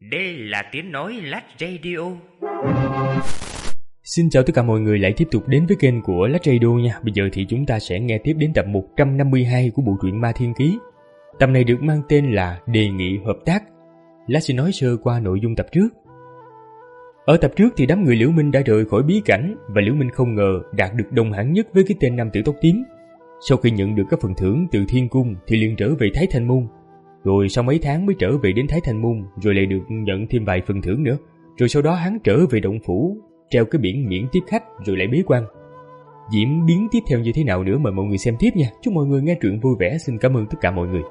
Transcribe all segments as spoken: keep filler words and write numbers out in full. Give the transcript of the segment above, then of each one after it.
Đây là tiếng nói Lách Radio. Xin chào tất cả mọi người lại tiếp tục đến với kênh của Lách Radio nha. Bây giờ thì chúng ta sẽ nghe tiếp đến tập một trăm năm mươi hai của bộ truyện Ma Thiên Ký. Tập này được mang tên là Đề nghị hợp tác. Lách sẽ nói sơ qua nội dung tập trước. Ở tập trước thì đám người Liễu Minh đã rời khỏi bí cảnh và Liễu Minh không ngờ đạt được đồng hạng nhất với cái tên nam tử tóc tím. Sau khi nhận được các phần thưởng từ Thiên Cung thì liền trở về Thái Thanh Môn. Rồi sau mấy tháng mới trở về đến Thái Thanh Môn, rồi lại được nhận thêm vài phần thưởng nữa. Rồi sau đó hắn trở về động phủ, treo cái biển miễn tiếp khách rồi lại bế quan. Diễn biến tiếp theo như thế nào nữa mời mọi người xem tiếp nha. Chúc mọi người nghe truyện vui vẻ. Xin cảm ơn tất cả mọi người.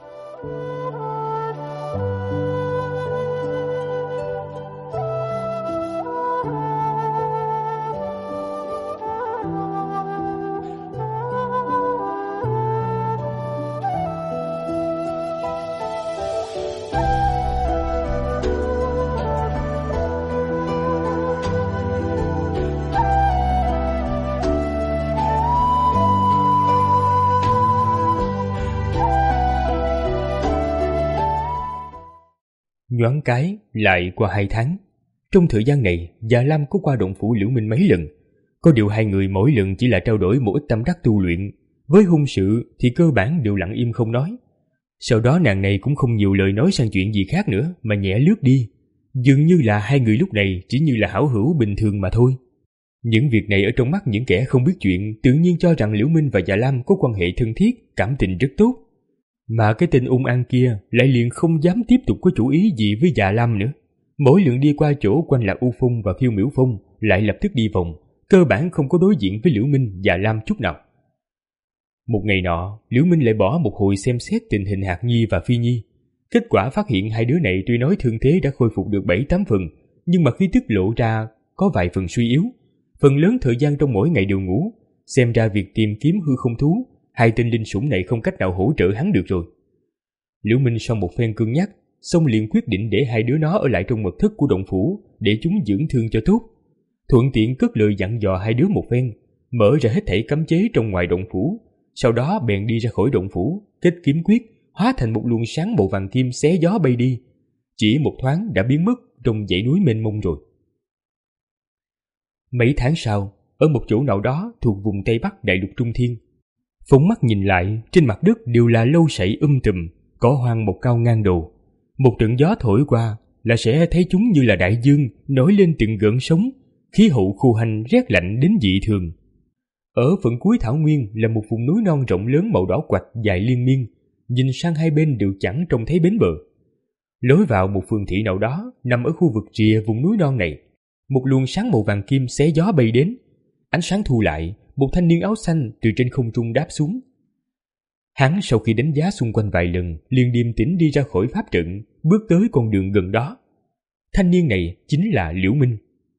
Nhoáng cái lại qua hai tháng. Trong thời gian này, Già Lam có qua động phủ Liễu Minh mấy lần. Có điều hai người mỗi lần chỉ là trao đổi một ít tâm đắc tu luyện. Với hôn sự thì cơ bản đều lặng im không nói. Sau đó nàng này cũng không nhiều lời nói sang chuyện gì khác nữa mà nhẹ lướt đi. Dường như là hai người lúc này chỉ như là hảo hữu bình thường mà thôi. Những việc này ở trong mắt những kẻ không biết chuyện tự nhiên cho rằng Liễu Minh và Già Lam có quan hệ thân thiết, cảm tình rất tốt. Mà cái tên ung an kia lại liền không dám tiếp tục có chủ ý gì với Già Lam nữa. Mỗi lần đi qua chỗ quanh Lạc U Phong và Phiêu Miểu Phong lại lập tức đi vòng, cơ bản không có đối diện với Liễu Minh, Già Lam chút nào. Một ngày nọ, Liễu Minh lại bỏ một hồi xem xét tình hình Hạc Nhi và Phi Nhi. Kết quả phát hiện hai đứa này tuy nói thương thế đã khôi phục được bảy tám phần, nhưng mà khí tức lộ ra có vài phần suy yếu. Phần lớn thời gian trong mỗi ngày đều ngủ, xem ra việc tìm kiếm hư không thú, hai tên linh sủng này không cách nào hỗ trợ hắn được rồi. Liễu Minh sau một phen cân nhắc, xong liền quyết định để hai đứa nó ở lại trong mật thất của động phủ để chúng dưỡng thương cho tốt. Thuận tiện cất lời dặn dò hai đứa một phen, mở ra hết thảy cấm chế trong ngoài động phủ, sau đó bèn đi ra khỏi động phủ, kết kiếm quyết, hóa thành một luồng sáng màu vàng kim xé gió bay đi. Chỉ một thoáng đã biến mất trong dãy núi mênh mông rồi. Mấy tháng sau, ở một chỗ nào đó thuộc vùng Tây Bắc Đại Lục Trung Thiên, phóng mắt nhìn lại, trên mặt đất đều là lâu sậy um tùm, cỏ hoang một cao ngang đầu. Một trận gió thổi qua là sẽ thấy chúng như là đại dương nổi lên từng gợn sóng, khí hậu khô hanh rét lạnh đến dị thường. Ở phần cuối thảo nguyên là một vùng núi non rộng lớn màu đỏ quạch dài liên miên, nhìn sang hai bên đều chẳng trông thấy bến bờ. Lối vào một phường thị nào đó nằm ở khu vực rìa vùng núi non này, một luồng sáng màu vàng kim xé gió bay đến. Ánh sáng thu lại, một thanh niên áo xanh từ trên không trung đáp xuống. Hắn sau khi đánh giá xung quanh vài lần, liền điềm tĩnh đi ra khỏi pháp trận, bước tới con đường gần đó. Thanh niên này chính là Liễu Minh.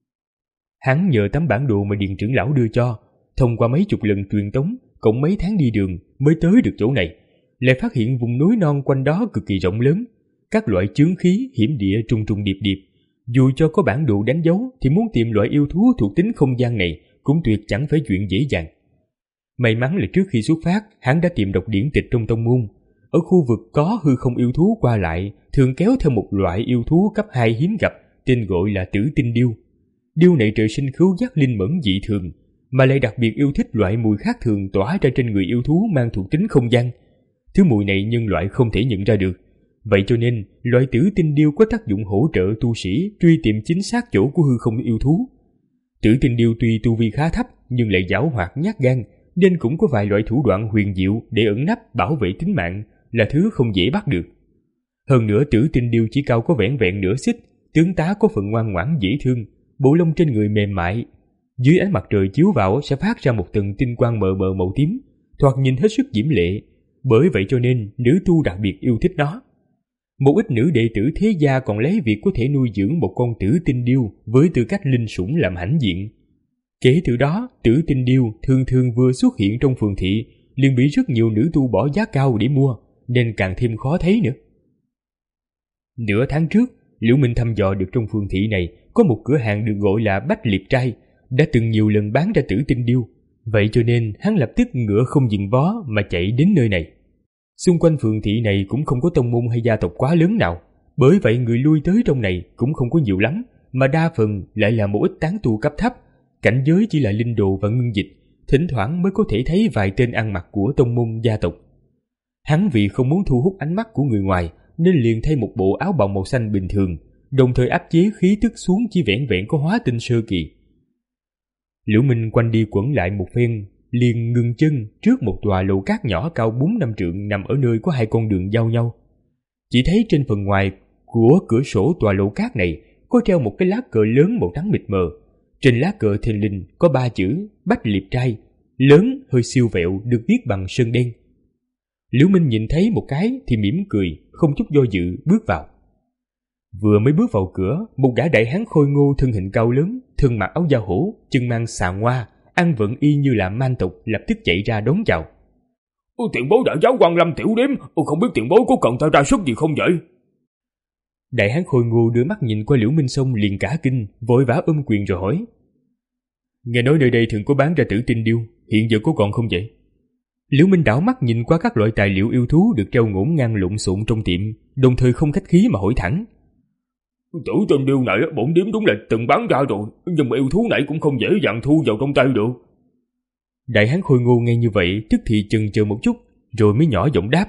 Hắn nhờ tấm bản đồ mà Điền trưởng lão đưa cho, thông qua mấy chục lần truyền tống, cộng mấy tháng đi đường mới tới được chỗ này, lại phát hiện vùng núi non quanh đó cực kỳ rộng lớn, các loại chướng khí hiểm địa trùng trùng điệp điệp. Dù cho có bản đồ đánh dấu thì muốn tìm loại yêu thú thuộc tính không gian này cũng tuyệt chẳng phải chuyện dễ dàng. May mắn là trước khi xuất phát, hắn đã tìm đọc điển tịch trong tông môn. Ở khu vực có hư không yêu thú qua lại, thường kéo theo một loại yêu thú cấp hai hiếm gặp, tên gọi là Tử Tinh Điêu. Điêu này trời sinh khứu giác linh mẫn dị thường, mà lại đặc biệt yêu thích loại mùi khác thường tỏa ra trên người yêu thú mang thuộc tính không gian. Thứ mùi này nhân loại không thể nhận ra được. Vậy cho nên, loại Tử Tinh Điêu có tác dụng hỗ trợ tu sĩ truy tìm chính xác chỗ của hư không yêu thú. Tử Tinh Điêu tuy tu vi khá thấp nhưng lại giảo hoạt nhát gan, nên cũng có vài loại thủ đoạn huyền diệu để ẩn nấp bảo vệ tính mạng, là thứ không dễ bắt được. Hơn nữa Tử Tinh Điêu chỉ cao có vẻn vẹn nửa xích, tướng tá có phần ngoan ngoãn dễ thương, bộ lông trên người mềm mại, dưới ánh mặt trời chiếu vào sẽ phát ra một tầng tinh quang mờ mờ màu tím, thoạt nhìn hết sức diễm lệ. Bởi vậy cho nên nữ tu đặc biệt yêu thích nó. Một ít nữ đệ tử thế gia còn lấy việc có thể nuôi dưỡng một con Tử Tinh Điêu với tư cách linh sủng làm hãnh diện. Kể từ đó, Tử Tinh Điêu thường thường vừa xuất hiện trong phường thị liền bị rất nhiều nữ tu bỏ giá cao để mua, nên càng thêm khó thấy nữa. Nửa tháng trước, Liễu Minh thăm dò được trong phường thị này có một cửa hàng được gọi là Bách Liệt Trai, đã từng nhiều lần bán ra Tử Tinh Điêu. Vậy cho nên hắn lập tức ngựa không dừng vó mà chạy đến nơi này. Xung quanh phường thị này cũng không có tông môn hay gia tộc quá lớn nào, Bởi vậy người lui tới trong này cũng không có nhiều lắm, mà đa phần lại là một ít tán tu cấp thấp, cảnh giới chỉ là linh đồ và ngưng dịch, thỉnh thoảng mới có thể thấy vài tên ăn mặc của tông môn gia tộc. Hắn vì không muốn thu hút ánh mắt của người ngoài nên liền thay một bộ áo bào màu xanh bình thường, đồng thời áp chế khí tức xuống chỉ vẻn vẹn có hóa tinh sơ kỳ. Liễu Minh quanh đi quẩn lại một phen, liền ngừng chân trước một tòa lầu cát nhỏ cao bốn năm trượng nằm ở nơi có hai con đường giao nhau. Chỉ thấy trên phần ngoài của cửa sổ tòa lầu cát này có treo một cái lá cờ lớn màu trắng mịt mờ. Trên lá cờ thình lình có ba chữ Bách Liệp Trai, lớn hơi siêu vẹo, được viết bằng sơn đen. Liễu Minh nhìn thấy một cái thì mỉm cười, không chút do dự bước vào. Vừa mới bước vào cửa, một gã đại hán khôi ngô thân hình cao lớn, thân mặc áo da hổ, chân mang xà ngoa, ăn vận y như là man tộc, lập tức chạy ra đón chào. Tiền bối đại giáo Quan Lâm tiểu điếm, không biết tiền bối có cần ta ra sức gì không vậy? Đại hán khôi ngô đưa mắt nhìn qua Liễu Minh xong liền cả kinh, vội vã ôm quyền rồi hỏi: Nghe nói nơi đây thường có bán ra tử tinh điêu, hiện giờ có còn không vậy? Liễu Minh đảo mắt nhìn qua các loại tài liệu yêu thú được treo ngổn ngang lộn xộn trong tiệm, đồng thời không khách khí mà hỏi thẳng: Tử tinh điêu này bổn điếm đúng là từng bán ra rồi, nhưng mà yêu thú này cũng không dễ dàng thu vào trong tay được. Đại hán khôi ngô nghe như vậy tức thì chần chờ một chút, rồi mới nhỏ giọng đáp: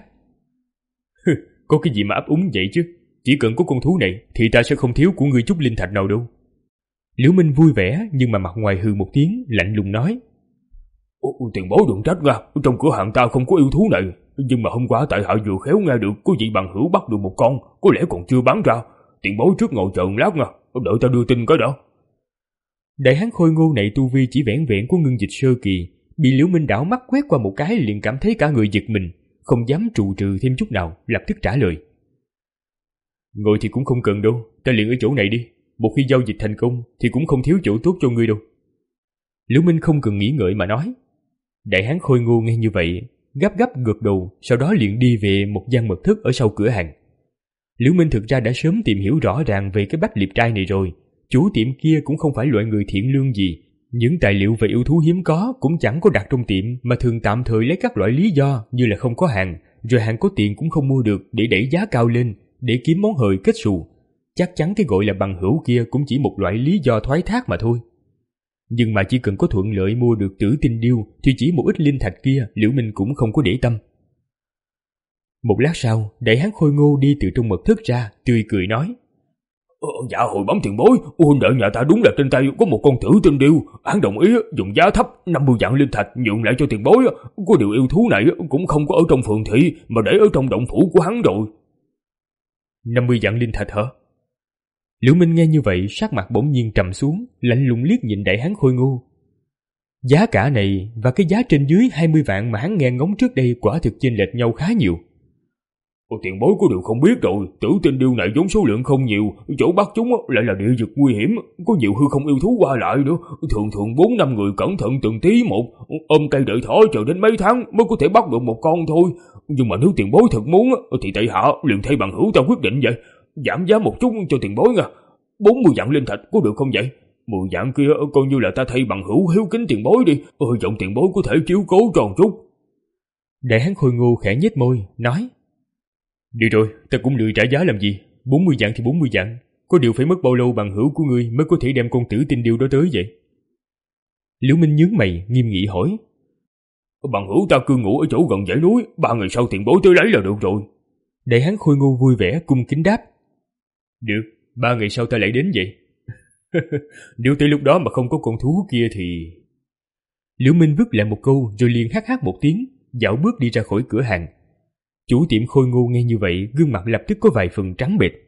Có cái gì mà ấp úng vậy chứ? Chỉ cần có con thú này thì ta sẽ không thiếu của ngươi chút linh thạch nào đâu. Liễu Minh vui vẻ nhưng mà mặt ngoài hừ một tiếng, lạnh lùng nói: Ồ, tiền bối đừng trách nha, trong cửa hàng ta không có yêu thú này, nhưng mà hôm qua tại hạ vừa khéo nghe được có vị bằng hữu bắt được một con, có lẽ còn chưa bán ra. Tiền bối trước ngồi chờ lát nha, đợi ta đưa tin cái đó. Đại hán khôi ngô này tu vi chỉ vẻn vẹn có ngưng dịch sơ kỳ, bị Liễu Minh đảo mắt quét qua một cái liền cảm thấy cả người giật mình, không dám trụ trừ thêm chút nào, lập tức trả lời: Ngồi thì cũng không cần đâu, ta liền ở chỗ này đi, một khi giao dịch thành công thì cũng không thiếu chỗ tốt cho ngươi đâu. Liễu Minh không cần nghĩ ngợi mà nói. Đại hán khôi ngô nghe như vậy, gấp gấp gật đầu, sau đó liền đi về một gian mật thất ở sau cửa hàng. Liễu Minh thực ra đã sớm tìm hiểu rõ ràng về cái Bách Liệp Trai này rồi, chủ tiệm kia cũng không phải loại người thiện lương gì, những tài liệu về yêu thú hiếm có cũng chẳng có đặt trong tiệm, mà thường tạm thời lấy các loại lý do như là không có hàng, rồi hàng có tiền cũng không mua được để đẩy giá cao lên, để kiếm món hời kết xù. Chắc chắn cái gọi là bằng hữu kia cũng chỉ một loại lý do thoái thác mà thôi. Nhưng mà chỉ cần có thuận lợi mua được tử tinh điêu thì chỉ một ít linh thạch kia Liễu Minh cũng không có để tâm. Một lát sau, đại hán khôi ngô đi từ trong mật thất ra, tươi cười nói: ờ, Dạ hồi bấm tiền bối, huynh đệ nhà ta đúng là trên tay có một con tử tinh điêu, hắn đồng ý dùng giá thấp năm mươi vạn linh thạch nhượng lại cho tiền bối. Có điều yêu thú này cũng không có ở trong phường thị mà để ở trong động phủ của hắn rồi. năm mươi vạn linh thạch hả? Liễu Minh nghe như vậy sắc mặt bỗng nhiên trầm xuống, lạnh lùng liếc nhìn đại hán khôi ngô. Giá cả này và cái giá trên dưới hai mươi vạn mà hắn nghe ngóng trước đây quả thực chênh lệch nhau khá nhiều. Ồ, tiền bối có điều không biết rồi, tử tinh điêu này vốn số lượng không nhiều, chỗ bắt chúng lại là địa vực nguy hiểm, có nhiều hư không yêu thú qua lại nữa, thường thường bốn năm người cẩn thận từng tí một, ôm cây đợi thỏ chờ đến mấy tháng mới có thể bắt được một con thôi. Nhưng mà nếu tiền bối thật muốn thì tại hạ liền thay bằng hữu ta quyết định vậy, giảm giá một chút cho tiền bối nha, bốn mươi vạn linh thạch có được không vậy? Mười vạn kia coi như là ta thay bằng hữu hiếu kính tiền bối đi, ơi giọng tiền bối có thể chiếu cố tròn chút. Đại hán khôi ngô khẽ nhếch môi nói: Đi rồi, ta cũng lười trả giá làm gì, bốn mươi vạn thì bốn mươi vạn, có điều phải mất bao lâu bằng hữu của ngươi mới có thể đem con tử tinh điêu đó tới vậy? Liễu Minh nhướng mày nghiêm nghị hỏi. Bằng hữu ta cư ngụ ở chỗ gần dãy núi, ba ngày sau tiền bối tới lấy là được rồi. Đại hán khôi ngô vui vẻ cung kính đáp. Được, ba ngày sau ta lại đến vậy. Nếu tới lúc đó mà không có con thú kia thì... Liễu Minh vứt lại một câu rồi liền hắc hắc một tiếng, dạo bước đi ra khỏi cửa hàng. Chủ tiệm khôi ngô nghe như vậy, gương mặt lập tức có vài phần trắng bệch.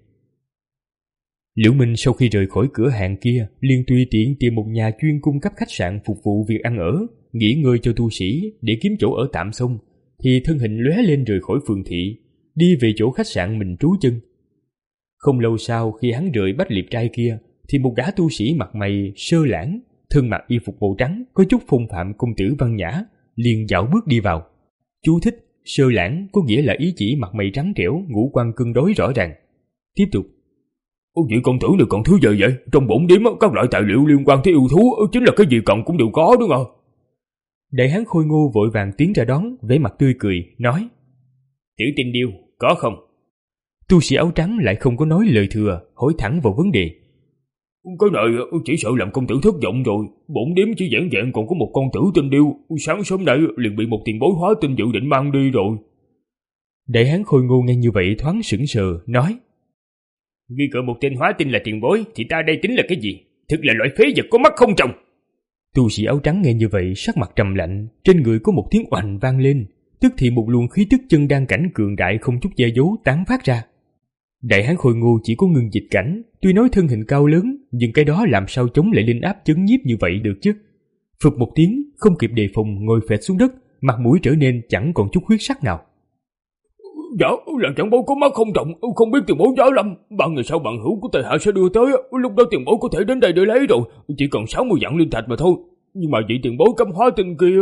Liễu Minh sau khi rời khỏi cửa hàng kia, liền tùy tiện tìm một nhà chuyên cung cấp khách sạn phục vụ việc ăn ở, nghỉ ngơi cho tu sĩ để kiếm chỗ ở tạm xong, thì thân hình lóe lên rời khỏi phường thị, đi về chỗ khách sạn mình trú chân. Không lâu sau khi hắn rời Bách Liệp Trai kia, thì một gã tu sĩ mặt mày sơ lãng, thân mặc y phục màu trắng, có chút phong phạm công tử văn nhã, liền dạo bước đi vào. Chú thích: sơ lãng có nghĩa là ý chỉ mặt mày trắng trẻo, ngũ quan cân đối rõ ràng. Tiếp tục. Ôi vị công tử này còn thứ gì vậy? Trong bổn điếm các loại tài liệu liên quan tới yêu thú chính là cái gì cần cũng đều có đúng không? Đại hán khôi ngô vội vàng tiến ra đón, vẻ mặt tươi cười nói: Tử tinh điêu có không? Tu sĩ áo trắng lại không có nói lời thừa, hỏi thẳng vào vấn đề. Cái này chỉ sợ làm công tử thất vọng rồi. Bổn điếm chỉ vẻn vẹn còn có một con tử tinh điêu, sáng sớm nay liền bị một tiền bối hóa tinh dự định mang đi rồi. Đại hán Khôi Ngô nghe như vậy thoáng sững sờ, nói. Nghi cỡ một tên hóa tinh là tiền bối thì ta đây tính là cái gì? Thực là loại phế vật có mắt không tròng. Tu sĩ áo trắng nghe như vậy sắc mặt trầm lạnh, trên người có một tiếng oành vang lên, tức thì một luồng khí tức chân đan cảnh cường đại không chút che giấu tán phát ra. Đại hán Khôi Ngô chỉ có ngưng dịch cảnh, tuy nói thân hình cao lớn, nhưng cái đó làm sao chống lại linh áp chấn nhiếp như vậy được chứ? Phụt một tiếng, không kịp đề phòng ngồi phệt xuống đất, mặt mũi trở nên chẳng còn chút huyết sắc nào. Dạ, là chẳng bối có mắt không trọng, không biết tiền bối giá lâm. Ba ngày sau bạn hữu của Tề Hạ sẽ đưa tới, lúc đó tiền bối có thể đến đây để lấy rồi. Chỉ cần sáu mươi vạn linh thạch mà thôi. Nhưng mà vị tiền bối cấm hóa tinh kia...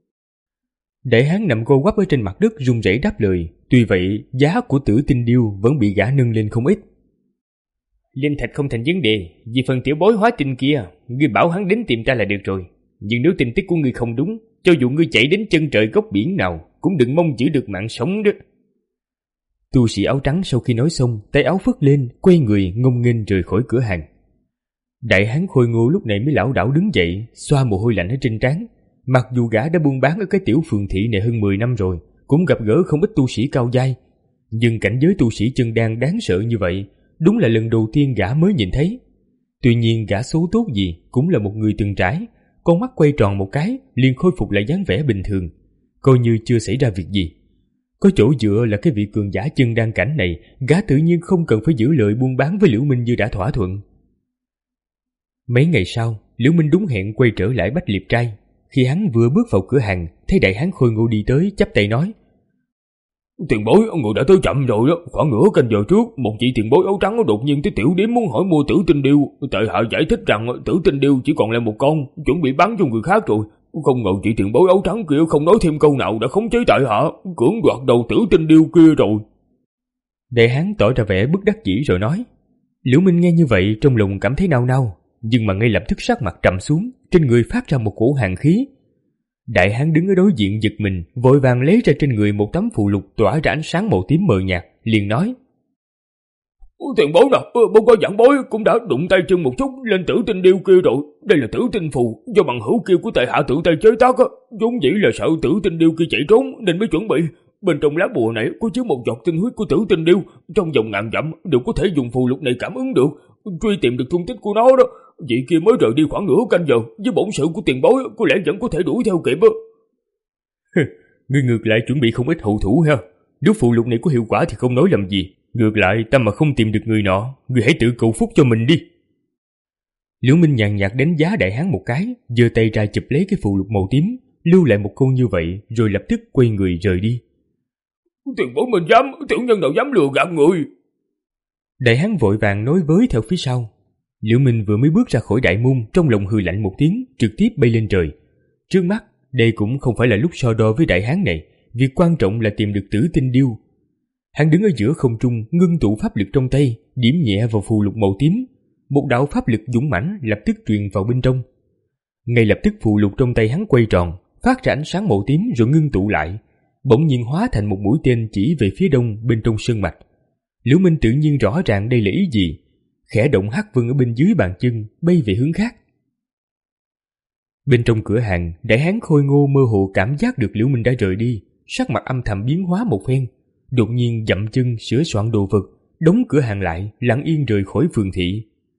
Đại hán nằm co quắp ở trên mặt đất run rẩy đáp lời. Tuy vậy, giá của tử tinh điêu vẫn bị gã nâng lên không ít. Linh thạch không thành vấn đề, vì phần tiểu bối hóa tinh kia, ngươi bảo hắn đến tìm ta là được rồi. Nhưng nếu tin tức của ngươi không đúng, cho dù ngươi chạy đến chân trời góc biển nào, cũng đừng mong giữ được mạng sống đó. Tu sĩ áo trắng sau khi nói xong, tay áo phất lên, quay người ngông nghênh rời khỏi cửa hàng. Đại hán Khôi Ngô lúc này mới lảo đảo đứng dậy, xoa mồ hôi lạnh ở trên trán. Mặc dù gã đã buôn bán ở cái tiểu phường thị này hơn mười năm rồi, cũng gặp gỡ không ít tu sĩ cao giai, nhưng cảnh giới tu sĩ chân đan đáng sợ như vậy, đúng là lần đầu tiên gã mới nhìn thấy. Tuy nhiên gã số tốt gì cũng là một người từng trải, con mắt quay tròn một cái liền khôi phục lại dáng vẻ bình thường, coi như chưa xảy ra việc gì. Có chỗ dựa là cái vị cường giả chân đan cảnh này, gã tự nhiên không cần phải giữ lời buôn bán với Liễu Minh như đã thỏa thuận. Mấy ngày sau, Liễu Minh đúng hẹn quay trở lại Bách Liệp Trai. Khi hắn vừa bước vào cửa hàng, thấy đại hán Khôi Ngô đi tới, chắp tay nói: Tiền bối, người đã tới chậm rồi đó. Khoảng nửa canh giờ trước, một vị tiền bối áo trắng đột nhiên tới tiểu điếm muốn hỏi mua tử tinh điêu. Tệ Hạ giải thích rằng tử tinh điêu chỉ còn lại một con, chuẩn bị bán cho người khác rồi. Không ngờ chị tiền bối áo trắng kia không nói thêm câu nào đã khống chế Tệ Hạ, cưỡng đoạt đầu tử tinh điêu kia rồi. Đại hán tỏ ra vẻ bất đắc dĩ rồi nói. Liễu Minh nghe như vậy trong lòng cảm thấy nao nao, nhưng mà ngay lập tức sắc mặt trầm xuống, trên người phát ra một cổ hàn khí. Đại hán đứng ở đối diện giật mình, vội vàng lấy ra trên người một tấm phù lục tỏa ra ánh sáng màu tím mờ nhạt, liền nói: Tiền bối nào, bố có giảng bối cũng đã đụng tay chân một chút lên tử tinh điêu kia rồi. Đây là tử tinh phù do bằng hữu kia của Tề Hạ tự tay chế tác á, vốn dĩ là sợ tử tinh điêu kia chạy trốn nên mới chuẩn bị. Bên trong lá bùa này có chứa một giọt tinh huyết của tử tinh điêu, trong vòng ngàn dặm đều có thể dùng phù lục này cảm ứng được, truy tìm được tung tích của nó đó. Vị kia mới rời đi khoảng nửa canh giờ, với bổn sự của tiền bối có lẽ vẫn có thể đuổi theo kịp á. Ngươi ngược lại chuẩn bị không ít hậu thủ ha. Nếu phù lục này có hiệu quả thì không nói làm gì, ngược lại ta mà không tìm được người nọ, ngươi hãy tự cầu phúc cho mình đi. Liễu Minh nhàn nhạt đánh giá đại hán một cái, giơ tay ra chụp lấy cái phù lục màu tím, lưu lại một câu như vậy, rồi lập tức quay người rời đi. Tiền bối mình dám, tiểu nhân nào dám lừa gạt người. Đại hán vội vàng nói với theo phía sau. Liễu Minh vừa mới bước ra khỏi đại môn, trong lòng hừ lạnh một tiếng, trực tiếp bay lên trời. Trước mắt, đây cũng không phải là lúc so đo với đại hán này, việc quan trọng là tìm được tử tinh điêu. Hắn đứng ở giữa không trung, ngưng tụ pháp lực trong tay, điểm nhẹ vào phù lục màu tím. Một đạo pháp lực dũng mãnh lập tức truyền vào bên trong. Ngay lập tức phù lục trong tay hắn quay tròn, phát ra ánh sáng màu tím rồi ngưng tụ lại, bỗng nhiên hóa thành một mũi tên chỉ về phía đông bên trong sơn mạch. Liễu Minh tự nhiên rõ ràng đây là ý gì, khẽ động hắc vân ở bên dưới bàn chân, bay về hướng khác. Bên trong cửa hàng, đại hán Khôi Ngô mơ hồ cảm giác được Liễu Minh đã rời đi, sắc mặt âm thầm biến hóa một phen, đột nhiên dậm chân sửa soạn đồ vật, đóng cửa hàng lại, lặng yên rời khỏi phường thị.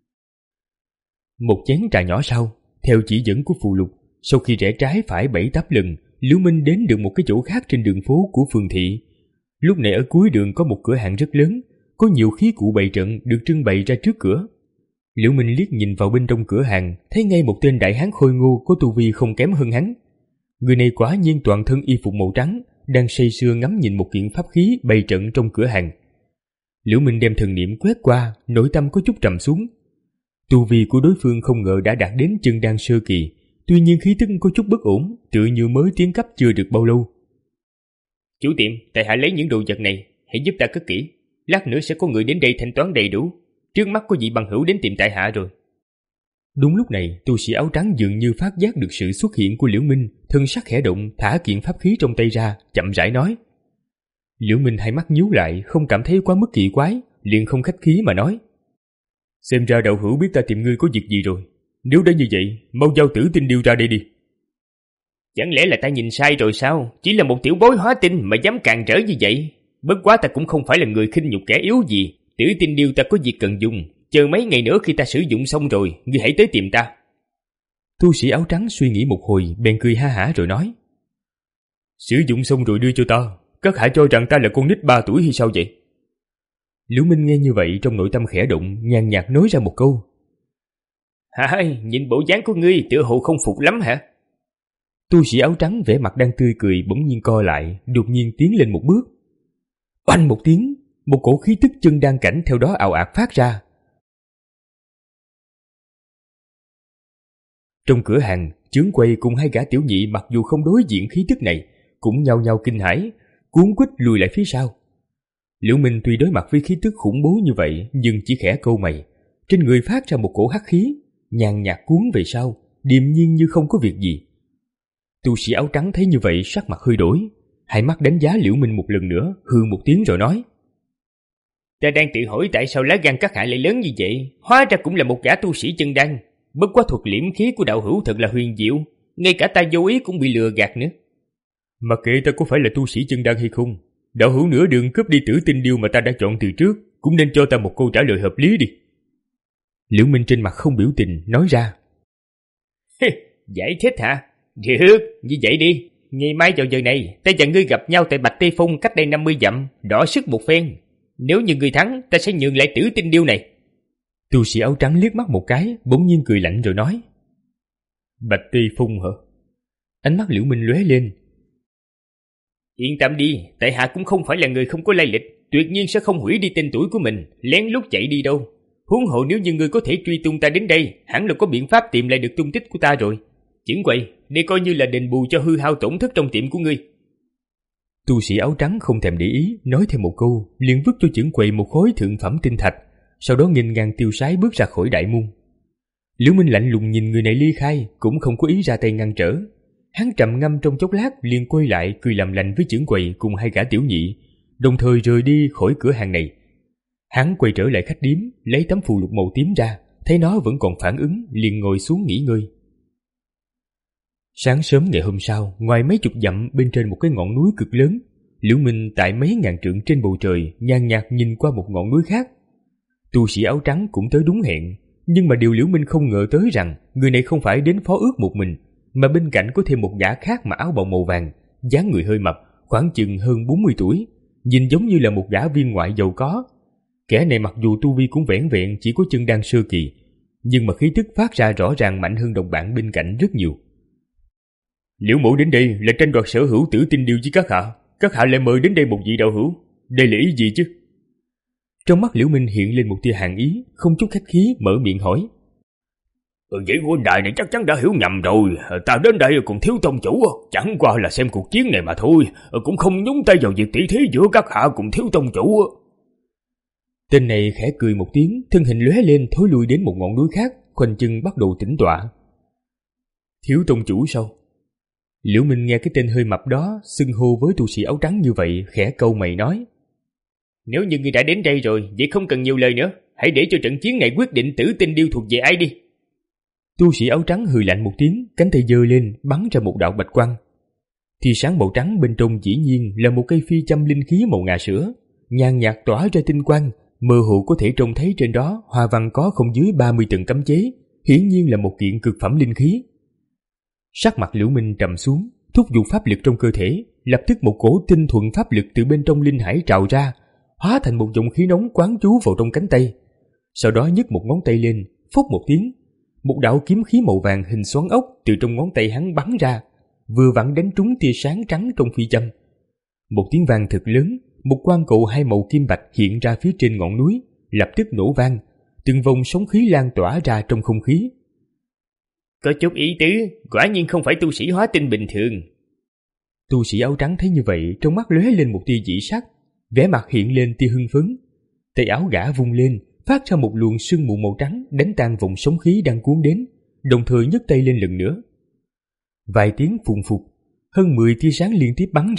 Một chén trà nhỏ sau, theo chỉ dẫn của phù lục, sau khi rẽ trái phải bảy tám lần, Liễu Minh đến được một cái chỗ khác trên đường phố của phường thị. Lúc này ở cuối đường có một cửa hàng rất lớn, có nhiều khí cụ bày trận được trưng bày ra trước cửa. Liễu Minh liếc nhìn vào bên trong cửa hàng, thấy ngay một tên đại hán Khôi Ngô có tu vi không kém hơn hắn. Người này quả nhiên toàn thân y phục màu trắng, đang say sưa ngắm nhìn một kiện pháp khí bày trận trong cửa hàng. Liễu Minh đem thần niệm quét qua, nội tâm có chút trầm xuống. Tu vi của đối phương không ngờ đã đạt đến chân đan sơ kỳ, tuy nhiên khí tức có chút bất ổn, tựa như mới tiến cấp chưa được bao lâu. Chủ tiệm, tại hạ lấy những đồ vật này, hãy giúp ta cất kỹ, lát nữa sẽ có người đến đây thanh toán đầy đủ. Trước mắt có vị bằng hữu đến tìm tại hạ rồi. Đúng lúc này, tu sĩ áo trắng dường như phát giác được sự xuất hiện của Liễu Minh, thân sắc khẽ động, thả kiện pháp khí trong tay ra, chậm rãi nói: Liễu Minh hai mắt nhíu lại, không cảm thấy quá mức kỳ quái, liền không khách khí mà nói: Xem ra đạo hữu biết ta tìm ngươi có việc gì rồi. Nếu đã như vậy, mau giao tử tinh điêu ra đây đi. Chẳng lẽ là ta nhìn sai rồi sao? Chỉ là một tiểu bối hóa tinh mà dám càn trở như vậy. Bất quá ta cũng không phải là người khinh nhục kẻ yếu gì. Tử tinh điêu ta có việc cần dùng. Chờ mấy ngày nữa khi ta sử dụng xong rồi, ngươi hãy tới tìm ta. Tu sĩ áo trắng suy nghĩ một hồi, bèn cười ha hả rồi nói: Sử dụng xong rồi đưa cho ta. Các hạ cho rằng ta là con nít ba tuổi hay sao vậy? Liễu Minh nghe như vậy trong nội tâm khẽ động, nhàn nhạt nói ra một câu: Hả, nhìn bộ dáng của ngươi tựa hồ không phục lắm hả? Tu sĩ áo trắng vẻ mặt đang tươi cười bỗng nhiên co lại, đột nhiên tiến lên một bước. Oanh một tiếng, một cổ khí tức chân đan cảnh theo đó ào ạt phát ra. Trong cửa hàng, Chướng Quầy cùng hai gã tiểu nhị mặc dù không đối diện khí tức này, cũng nhao nhao kinh hãi, cuống quýt lùi lại phía sau. Liễu Minh tuy đối mặt với khí tức khủng bố như vậy, nhưng chỉ khẽ câu mày, trên người phát ra một cổ hắc khí, nhàn nhạt cuốn về sau, điềm nhiên như không có việc gì. Tu sĩ áo trắng thấy như vậy sắc mặt hơi đổi, hai mắt đánh giá Liễu Minh một lần nữa, hừ một tiếng rồi nói: Ta đang tự hỏi tại sao lá gan các hạ lại lớn như vậy, hóa ra cũng là một gã tu sĩ chân đan. Bất quá thuật liễm khí của đạo hữu thật là huyền diệu, ngay cả ta vô ý cũng bị lừa gạt nữa. Mặc kệ ta có phải là tu sĩ chân đan hay không, đạo hữu nửa đường cướp đi tử tinh điêu mà ta đã chọn từ trước, cũng nên cho ta một câu trả lời hợp lý đi. Liễu Minh trên mặt không biểu tình nói ra: Giải thích hả? Được, như vậy đi. Ngày mai vào giờ này, ta và ngươi gặp nhau tại Bạch Tây Phong cách đây năm mươi dặm, đỏ sức một phen. Nếu như ngươi thắng, ta sẽ nhường lại tử tinh điêu này. Tu sĩ áo trắng liếc mắt một cái, bỗng nhiên cười lạnh rồi nói: Bạch Tây Phong hả? Ánh mắt Liễu Minh lóe lên. Yên tâm đi, tại hạ cũng không phải là người không có lai lịch, tuyệt nhiên sẽ không hủy đi tên tuổi của mình, lén lút chạy đi đâu. Huống hộ nếu như ngươi có thể truy tung ta đến đây, hẳn là có biện pháp tìm lại được tung tích của ta rồi. Chưởng Quầy, đây coi như là đền bù cho hư hao tổn thất trong tiệm của ngươi. Tu sĩ áo trắng không thèm để ý, nói thêm một câu, liền vứt cho Chưởng Quầy một khối thượng phẩm tinh thạch, sau đó nghênh ngang tiêu sái bước ra khỏi đại môn. Liễu Minh lạnh lùng nhìn người này ly khai, cũng không có ý ra tay ngăn trở. Hắn trầm ngâm trong chốc lát, liền quay lại cười làm lành với Chưởng Quầy cùng hai gã tiểu nhị, đồng thời rời đi khỏi cửa hàng này. Hắn quay trở lại khách điếm, lấy tấm phù lục màu tím ra, thấy nó vẫn còn phản ứng, liền ngồi xuống nghỉ ngơi. Sáng sớm ngày hôm sau, ngoài mấy chục dặm bên trên một cái ngọn núi cực lớn, Liễu Minh tại mấy ngàn trượng trên bầu trời nhàn nhạt nhìn qua một ngọn núi khác. Tu sĩ áo trắng cũng tới đúng hẹn, nhưng mà điều Liễu Minh không ngờ tới rằng người này không phải đến phó ước một mình, mà bên cạnh có thêm một gã khác mặc áo bào màu vàng, dáng người hơi mập, khoảng chừng hơn bốn mươi tuổi, nhìn giống như là một gã viên ngoại giàu có. Kẻ này mặc dù tu vi cũng vẻn vẹn chỉ có chân đan sơ kỳ, nhưng mà khí tức phát ra rõ ràng mạnh hơn đồng bạn bên cạnh rất nhiều. Liễu mẫu đến đây là tranh đoạt sở hữu tử tinh điêu với các hạ, các hạ lại mời đến đây một vị đạo hữu, đây là ý gì chứ? Trong mắt Liễu Minh hiện lên một tia hàn ý, không chút khách khí mở miệng hỏi. Ừ, vậy huynh đại này chắc chắn đã hiểu nhầm rồi, ta đến đây cùng thiếu tông chủ, chẳng qua là xem cuộc chiến này mà thôi, cũng không nhúng tay vào việc tỷ thí giữa các hạ cùng thiếu tông chủ. Tên này khẽ cười một tiếng, thân hình lóe lên thối lui đến một ngọn núi khác, khoanh chân bắt đầu tĩnh tọa. Thiếu tông chủ sao? Liễu Minh nghe cái tên hơi mập đó xưng hô với tu sĩ áo trắng như vậy, khẽ câu mày nói: Nếu như ngươi đã đến đây rồi, vậy không cần nhiều lời nữa, hãy để cho trận chiến này quyết định tử tinh điêu thuộc về ai đi. Tu sĩ áo trắng hừ lạnh một tiếng, cánh tay giơ lên bắn ra một đạo bạch quang. Thì sáng màu trắng bên trong dĩ nhiên là một cây phi châm linh khí màu ngà sữa, nhàn nhạt tỏa ra tinh quang, mơ hồ có thể trông thấy trên đó hoa văn có không dưới ba mươi tầng cấm chế, hiển nhiên là một kiện cực phẩm linh khí. Sắc mặt Liễu Minh trầm xuống, thúc giục pháp lực trong cơ thể, lập tức một cổ tinh thuần pháp lực từ bên trong linh hải trào ra, hóa thành một dòng khí nóng quán trú vào trong cánh tay. Sau đó nhấc một ngón tay lên, phốc một tiếng, một đạo kiếm khí màu vàng hình xoắn ốc từ trong ngón tay hắn bắn ra, vừa vặn đánh trúng tia sáng trắng trong phi châm. Một tiếng vang thật lớn, một quang cầu hai màu kim bạch hiện ra phía trên ngọn núi, lập tức nổ vang, từng vòng sóng khí lan tỏa ra trong không khí. Có chút ý tứ, quả nhiên không phải tu sĩ hóa tinh bình thường. Tu sĩ áo trắng thấy như vậy, trong mắt lóe lên một tia dị sắc, vẻ mặt hiện lên tia hưng phấn. Tay áo gã vung lên, phát ra một luồng sương mù màu trắng đánh tan vòng sóng khí đang cuốn đến, đồng thời nhấc tay lên lần nữa. Vài tiếng phùng phục, hơn mười tia sáng liên tiếp bắn ra,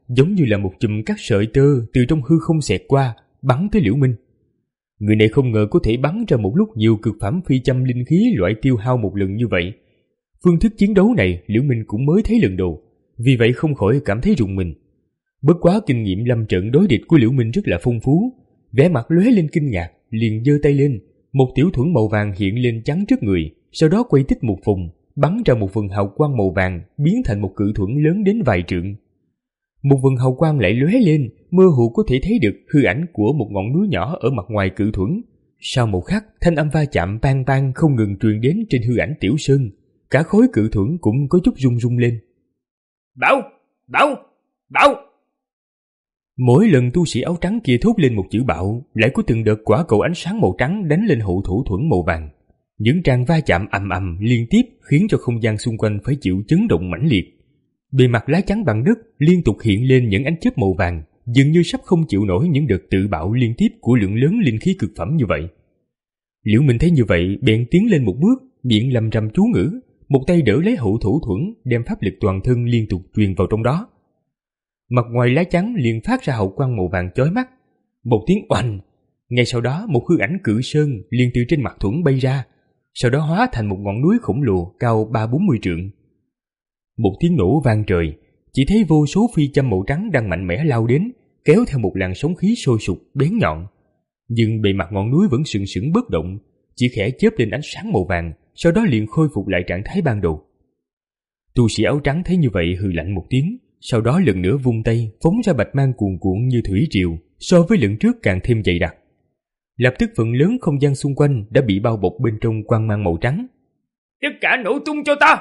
giống như là một chùm các sợi tơ từ trong hư không xẹt qua, bắn tới Liễu Minh. Người này không ngờ có thể bắn ra một lúc nhiều cực phẩm phi châm linh khí loại tiêu hao một lần như vậy. Phương thức chiến đấu này Liễu Minh cũng mới thấy lần đầu, vì vậy không khỏi cảm thấy rùng mình. Bất quá kinh nghiệm lâm trận đối địch của Liễu Minh rất là phong phú, vẻ mặt lóe lên kinh ngạc, liền giơ tay lên, một tiểu thuẫn màu vàng hiện lên chắn trước người, sau đó quay tích một vòng, bắn ra một vầng hào quang màu vàng biến thành một cự thuẫn lớn đến vài trượng. Một vầng hào quang lại lóe lên, mơ hồ có thể thấy được hư ảnh của một ngọn núi nhỏ ở mặt ngoài cự thuẫn. Sau một khắc, thanh âm va chạm bang bang không ngừng truyền đến trên hư ảnh tiểu sơn, cả khối cự thuẫn cũng có chút rung rung lên. Bảo! Bảo! Bảo! Mỗi lần tu sĩ áo trắng kia thốt lên một chữ bạo, lại có từng đợt quả cầu ánh sáng màu trắng đánh lên hộ thủ thuẫn màu vàng. Những tràng va chạm ầm ầm liên tiếp khiến cho không gian xung quanh phải chịu chấn động mãnh liệt. Bề mặt lá chắn bằng đất liên tục hiện lên những ánh chớp màu vàng, dường như sắp không chịu nổi những đợt tự bạo liên tiếp của lượng lớn linh khí cực phẩm như vậy. Liễu Minh thấy như vậy, bèn tiến lên một bước, miệng lầm rầm chú ngữ, một tay đỡ lấy hộ thủ thuẫn, đem pháp lực toàn thân liên tục truyền vào trong đó. Mặt ngoài lá chắn liền phát ra hào quang màu vàng chói mắt. Một tiếng oanh, ngay sau đó một hư ảnh cự sơn liền từ trên mặt thuẫn bay ra, sau đó hóa thành một ngọn núi khổng lồ cao ba bốn mươi trượng. Một tiếng nổ vang trời, chỉ thấy vô số phi châm màu trắng đang mạnh mẽ lao đến, kéo theo một làn sóng khí sôi sục bén nhọn. Nhưng bề mặt ngọn núi vẫn sừng sững bất động, chỉ khẽ chớp lên ánh sáng màu vàng, sau đó liền khôi phục lại trạng thái ban đầu. Tu sĩ áo trắng thấy như vậy hừ lạnh một tiếng, sau đó lần nữa vung tay phóng ra bạch mang cuồn cuộn như thủy triều, so với lần trước càng thêm dày đặc. Lập tức phần lớn không gian xung quanh đã bị bao bọc bên trong quang mang màu trắng. Tất cả nổ tung cho ta!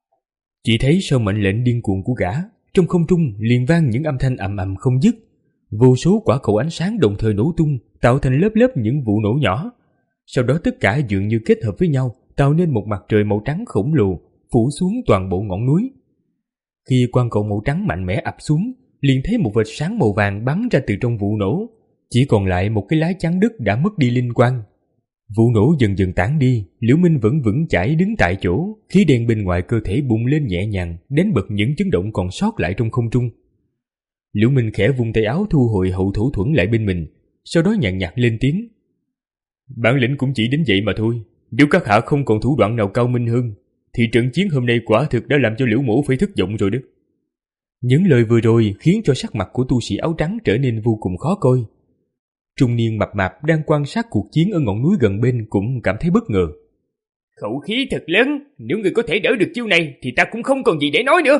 Chỉ thấy sau mệnh lệnh điên cuồng của gã, trong không trung liền vang những âm thanh ầm ầm không dứt. Vô số quả cầu ánh sáng đồng thời nổ tung, tạo thành lớp lớp những vụ nổ nhỏ. Sau đó tất cả dường như kết hợp với nhau, tạo nên một mặt trời màu trắng khổng lồ, phủ xuống toàn bộ ngọn núi. Khi quang cầu màu trắng mạnh mẽ ập xuống, liền thấy một vệt sáng màu vàng bắn ra từ trong vụ nổ, chỉ còn lại một cái lá chắn đất đã mất đi linh quang. Vụ nổ dần dần tản đi, Liễu Minh vẫn vững chãi đứng tại chỗ, khí đen bên ngoài cơ thể bùng lên nhẹ nhàng, đánh bật những chấn động còn sót lại trong không trung. Liễu Minh khẽ vung tay áo thu hồi hậu thủ thuẫn lại bên mình, sau đó nhàn nhạt lên tiếng: Bản lĩnh cũng chỉ đến vậy mà thôi, nếu các hạ không còn thủ đoạn nào cao minh hơn, thì trận chiến hôm nay quả thực đã làm cho Liễu Mỗ phải thất vọng rồi đó. Những lời vừa rồi khiến cho sắc mặt của tu sĩ áo trắng trở nên vô cùng khó coi. Trung niên mập mạp đang quan sát cuộc chiến ở ngọn núi gần bên cũng cảm thấy bất ngờ. Khẩu khí thật lớn, nếu người có thể đỡ được chiêu này thì ta cũng không còn gì để nói nữa.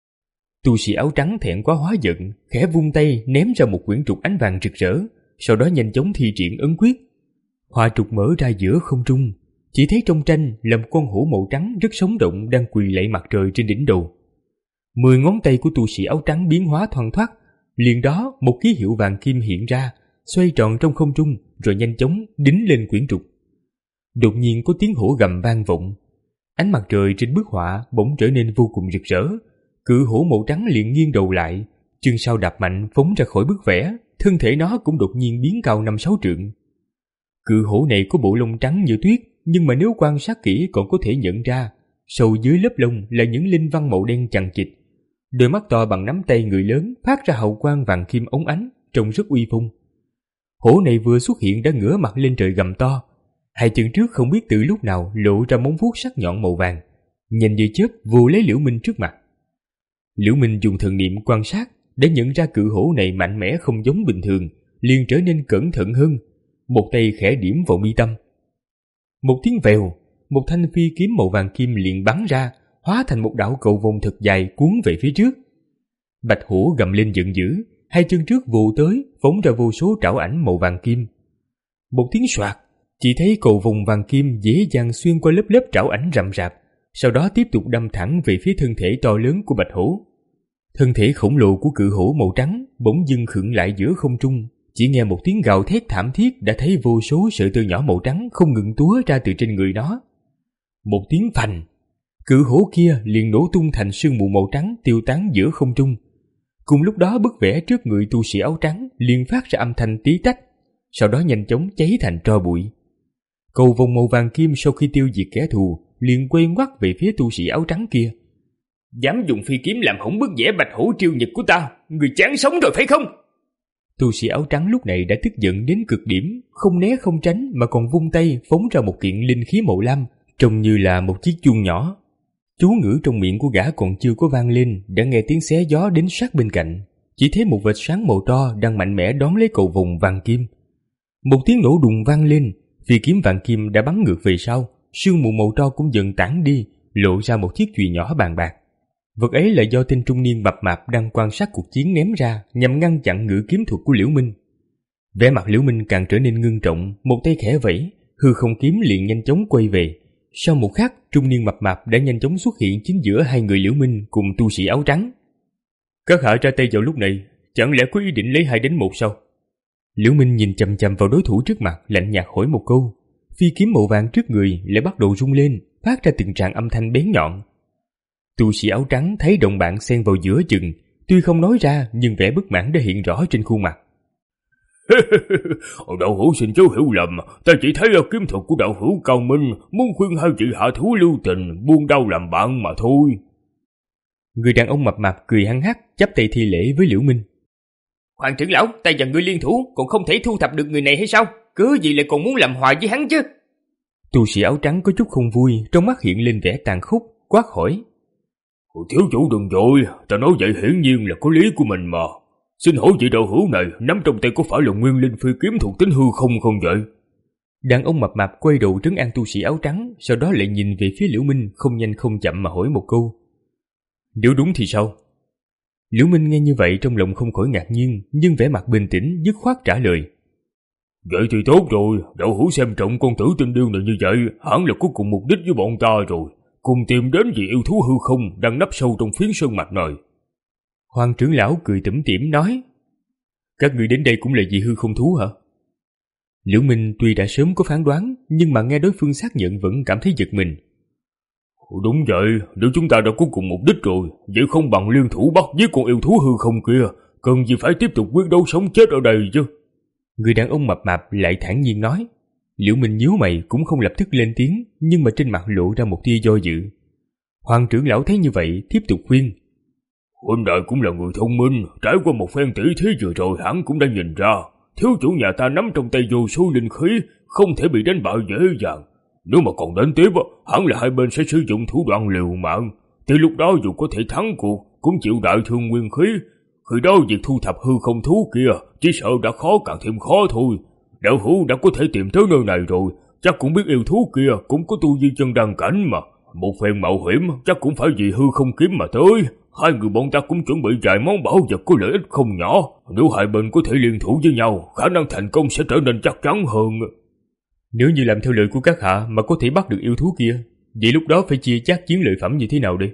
Tu sĩ áo trắng thẹn quá hóa giận, khẽ vung tay ném ra một quyển trục ánh vàng rực rỡ, sau đó nhanh chóng thi triển ấn quyết. Hỏa trục mở ra giữa không trung, chỉ thấy trong tranh là một con hổ màu trắng rất sống động đang quỳ lạy mặt trời trên đỉnh đầu. Mười ngón tay của tu sĩ áo trắng biến hóa thoăn thoắt, liền đó một ký hiệu vàng kim hiện ra, xoay tròn trong không trung rồi nhanh chóng đính lên quyển trục. Đột nhiên có tiếng hổ gầm vang vọng, ánh mặt trời trên bức họa bỗng trở nên vô cùng rực rỡ. Cự hổ màu trắng liền nghiêng đầu lại, chân sau đạp mạnh phóng ra khỏi bức vẽ, thân thể nó cũng đột nhiên biến cao năm sáu trượng. Cự hổ này có bộ lông trắng như tuyết, nhưng mà nếu quan sát kỹ còn có thể nhận ra sâu dưới lớp lông là những linh văn màu đen chằng chịt. Đôi mắt to bằng nắm tay người lớn phát ra hào quang vàng kim óng ánh, trông rất uy phong. Hổ này vừa xuất hiện đã ngửa mặt lên trời gầm to, hai chân trước không biết từ lúc nào lộ ra móng vuốt sắc nhọn màu vàng, nhanh như chớp vồ lấy Liễu Minh trước mặt. Liễu Minh dùng thần niệm quan sát để nhận ra cự hổ này mạnh mẽ không giống bình thường, liền trở nên cẩn thận hơn, một tay khẽ điểm vào mi tâm. Một tiếng vèo, một thanh phi kiếm màu vàng kim liền bắn ra, hóa thành một đạo cầu vồng thật dài cuốn về phía trước. Bạch hổ gầm lên giận dữ, hai chân trước vồ tới, phóng ra vô số trảo ảnh màu vàng kim. Một tiếng soạt, chỉ thấy cầu vồng vàng kim dễ dàng xuyên qua lớp lớp trảo ảnh rậm rạp, sau đó tiếp tục đâm thẳng về phía thân thể to lớn của bạch hổ. Thân thể khổng lồ của cự hổ màu trắng bỗng dưng khựng lại giữa không trung, chỉ nghe một tiếng gào thét thảm thiết đã thấy vô số sợi tơ nhỏ màu trắng không ngừng túa ra từ trên người nó. Một tiếng phành, cự hổ kia liền nổ tung thành sương mù màu trắng tiêu tán giữa không trung. Cùng lúc đó bức vẽ trước người tu sĩ áo trắng liền phát ra âm thanh tí tách, sau đó nhanh chóng cháy thành tro bụi. Cầu vồng màu vàng kim sau khi tiêu diệt kẻ thù liền quay ngoắt về phía tu sĩ áo trắng kia. Dám dùng phi kiếm làm hỏng bức vẽ bạch hổ triêu nhật của ta, người chán sống rồi phải không? Tu sĩ áo trắng lúc này đã tức giận đến cực điểm, không né không tránh mà còn vung tay phóng ra một kiện linh khí màu lam, trông như là một chiếc chuông nhỏ. Chú ngữ trong miệng của gã còn chưa có vang lên, đã nghe tiếng xé gió đến sát bên cạnh. Chỉ thấy một vệt sáng màu tro đang mạnh mẽ đón lấy cầu vồng vàng kim. Một tiếng nổ đùng vang lên, phi kiếm vàng kim đã bắn ngược về sau, sương mù màu tro cũng dần tản đi, lộ ra một chiếc chùy nhỏ bàn bạc. Vật ấy là do tên trung niên mập mạp đang quan sát cuộc chiến ném ra nhằm ngăn chặn ngữ kiếm thuật của Liễu Minh. Vẻ mặt Liễu Minh càng trở nên ngưng trọng, một tay khẽ vẫy, hư không kiếm liền nhanh chóng quay về. Sau một khắc, trung niên mập mạp đã nhanh chóng xuất hiện chính giữa hai người Liễu Minh cùng tu sĩ áo trắng. Các hạ ra tay vào lúc này, chẳng lẽ có ý định lấy hai đánh một sao? Liễu Minh nhìn chằm chằm vào đối thủ trước mặt, lạnh nhạt hỏi một câu. Phi kiếm màu vàng trước người lại bắt đầu rung lên, phát ra từng tràng âm thanh bén nhọn. Tu sĩ áo trắng thấy đồng bạn xen vào giữa chừng, tuy không nói ra nhưng vẻ bất mãn đã hiện rõ trên khuôn mặt. Đạo hữu xin chú hiểu lầm, ta chỉ thấy là kiếm thuật của đạo hữu cao minh, muốn khuyên hai vị hạ thú lưu tình, buông đau làm bạn mà thôi. Người đàn ông mập mạp cười hăng hắc, chắp tay thi lễ với Liễu Minh. Hoàng trưởng lão, ta và ngươi liên thủ, còn không thể thu thập được người này hay sao? Cứ gì lại còn muốn làm hòa với hắn chứ? Tu sĩ áo trắng có chút không vui, trong mắt hiện lên vẻ tàn khốc, quát hỏi. Thiếu chủ đừng vội, ta nói vậy hiển nhiên là có lý của mình mà. Xin hỏi vị đạo hữu này nắm trong tay có phải là nguyên linh phi kiếm thuộc tính hư không không vậy? Đàn ông mập mạp quay đầu trấn an tu sĩ áo trắng, sau đó lại nhìn về phía Liễu Minh không nhanh không chậm mà hỏi một câu. Nếu đúng thì sao? Liễu Minh nghe như vậy trong lòng không khỏi ngạc nhiên, nhưng vẻ mặt bình tĩnh dứt khoát trả lời. Vậy thì tốt rồi, đạo hữu xem trọng con tử tinh điêu này như vậy, hẳn là có cùng mục đích với bọn ta rồi. Cùng tìm đến vị yêu thú hư không đang nấp sâu trong phiến sơn mạch này. Hoàng trưởng lão cười tủm tỉm nói. Các người đến đây cũng là vì hư không thú hả? Liễu Minh tuy đã sớm có phán đoán, nhưng mà nghe đối phương xác nhận vẫn cảm thấy giật mình. Đúng vậy, nếu chúng ta đã có cùng mục đích rồi, vậy không bằng liên thủ bắt giết con yêu thú hư không kia, cần gì phải tiếp tục quyết đấu sống chết ở đây chứ? Người đàn ông mập mạp lại thản nhiên nói. Liễu Minh nhíu mày cũng không lập tức lên tiếng, nhưng mà trên mặt lộ ra một tia do dự. Hoàng trưởng lão thấy như vậy tiếp tục khuyên. Huynh đại cũng là người thông minh, trải qua một phen tỉ thí vừa rồi hẳn cũng đã nhìn ra, thiếu chủ nhà ta nắm trong tay vô số linh khí, không thể bị đánh bại dễ dàng. Nếu mà còn đánh tiếp, hẳn là hai bên sẽ sử dụng thủ đoạn liều mạng. Thì lúc đó dù có thể thắng cuộc, cũng chịu đại thương nguyên khí. Khi đó việc thu thập hư không thú kia, chỉ sợ đã khó càng thêm khó thôi. Đạo hữu đã có thể tìm tới nơi này rồi, chắc cũng biết yêu thú kia cũng có tu vi chân đăng cảnh mà. Một phen mạo hiểm chắc cũng phải vì hư không kiếm mà tới. Hai người bọn ta cũng chuẩn bị vài món bảo vật có lợi ích không nhỏ. Nếu hai bên có thể liên thủ với nhau, khả năng thành công sẽ trở nên chắc chắn hơn. Nếu như làm theo lời của các hạ mà có thể bắt được yêu thú kia, vậy lúc đó phải chia chác chiến lợi phẩm như thế nào đây?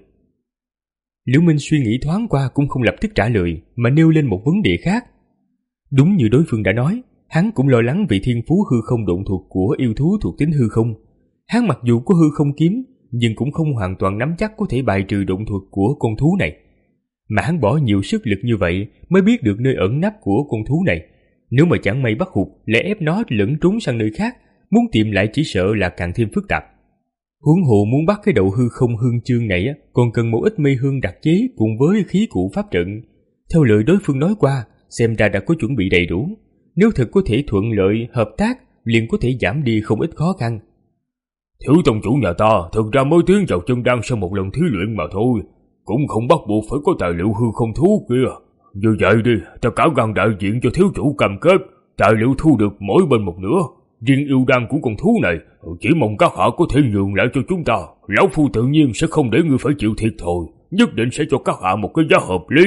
Liễu Minh suy nghĩ thoáng qua cũng không lập tức trả lời, mà nêu lên một vấn đề khác. Đúng như đối phương đã nói, hắn cũng lo lắng vì thiên phú hư không độn thuộc của yêu thú thuộc tính hư không. Hắn mặc dù có hư không kiếm, nhưng cũng không hoàn toàn nắm chắc có thể bài trừ độn thuộc của con thú này. Mà hắn bỏ nhiều sức lực như vậy mới biết được nơi ẩn nấp của con thú này. Nếu mà chẳng may bắt hụt, lại ép nó lẫn trốn sang nơi khác, muốn tìm lại chỉ sợ là càng thêm phức tạp. Huống hồ muốn bắt cái đầu hư không hương chương này còn cần một ít mây hương đặc chế cùng với khí cụ pháp trận. Theo lời đối phương nói qua, xem ra đã có chuẩn bị đầy đủ. Nếu thật có thể thuận lợi hợp tác, liền có thể giảm đi không ít khó khăn. Thiếu tông chủ nhà ta thực ra mới tiến vào chân đan sau một lần thí luyện mà thôi, cũng không bắt buộc phải có tài liệu hư không thú kia. Như vậy đi, ta cả gan đại diện cho thiếu chủ cam kết, tài liệu thu được mỗi bên một nửa. Riêng yêu đan của con thú này, chỉ mong các hạ có thể nhường lại cho chúng ta. Lão phu tự nhiên sẽ không để ngươi phải chịu thiệt thòi, nhất định sẽ cho các hạ một cái giá hợp lý.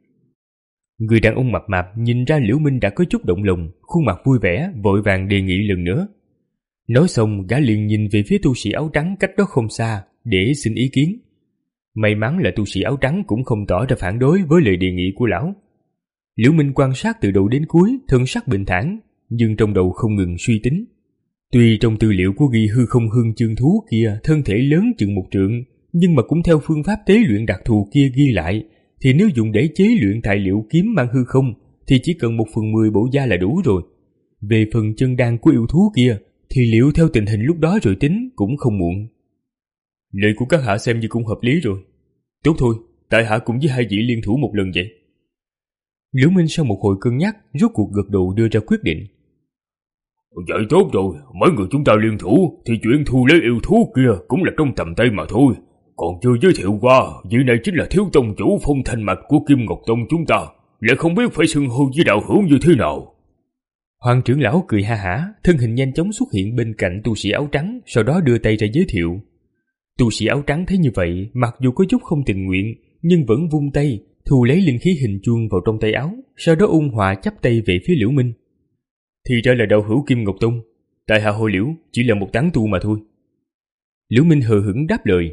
Người đàn ông mập mạp nhìn ra Liễu Minh đã có chút động lòng, khuôn mặt vui vẻ, vội vàng đề nghị lần nữa. Nói xong, gã liền nhìn về phía tu sĩ áo trắng cách đó không xa để xin ý kiến. May mắn là tu sĩ áo trắng cũng không tỏ ra phản đối với lời đề nghị của lão. Liễu Minh quan sát từ đầu đến cuối, thân sắc bình thản, nhưng trong đầu không ngừng suy tính. Tuy trong tư liệu có ghi hư không hương chương thú kia thân thể lớn chừng một trượng, nhưng mà cũng theo phương pháp tế luyện đặc thù kia ghi lại, thì nếu dùng để chế luyện tài liệu kiếm mang hư không, thì chỉ cần một phần mười bộ da là đủ rồi. Về phần chân đan của yêu thú kia, thì liệu theo tình hình lúc đó rồi tính cũng không muộn. Lời của các hạ xem như cũng hợp lý rồi. Tốt thôi, tại hạ cùng với hai vị liên thủ một lần vậy. Liễu Minh sau một hồi cân nhắc, rốt cuộc gật đầu đưa ra quyết định. Vậy tốt rồi, mấy người chúng ta liên thủ thì chuyện thu lấy yêu thú kia cũng là trong tầm tay mà thôi. Còn chưa giới thiệu qua, vị này chính là thiếu tông chủ Phong Thanh Mạch của Kim Ngọc Tông chúng ta, lại không biết phải xưng hô với đạo hữu như thế nào. Hoàng trưởng lão cười ha hả, thân hình nhanh chóng xuất hiện bên cạnh tu sĩ áo trắng, sau đó đưa tay ra giới thiệu. Tu sĩ áo trắng thấy như vậy, mặc dù có chút không tình nguyện, nhưng vẫn vung tay, thu lấy linh khí hình chuông vào trong tay áo, sau đó ung hòa chắp tay về phía Liễu Minh. Thì ra là đạo hữu Kim Ngọc Tông, tại hạ Hồ Liễu chỉ là một tán tu mà thôi. Liễu Minh hờ hững đáp lời.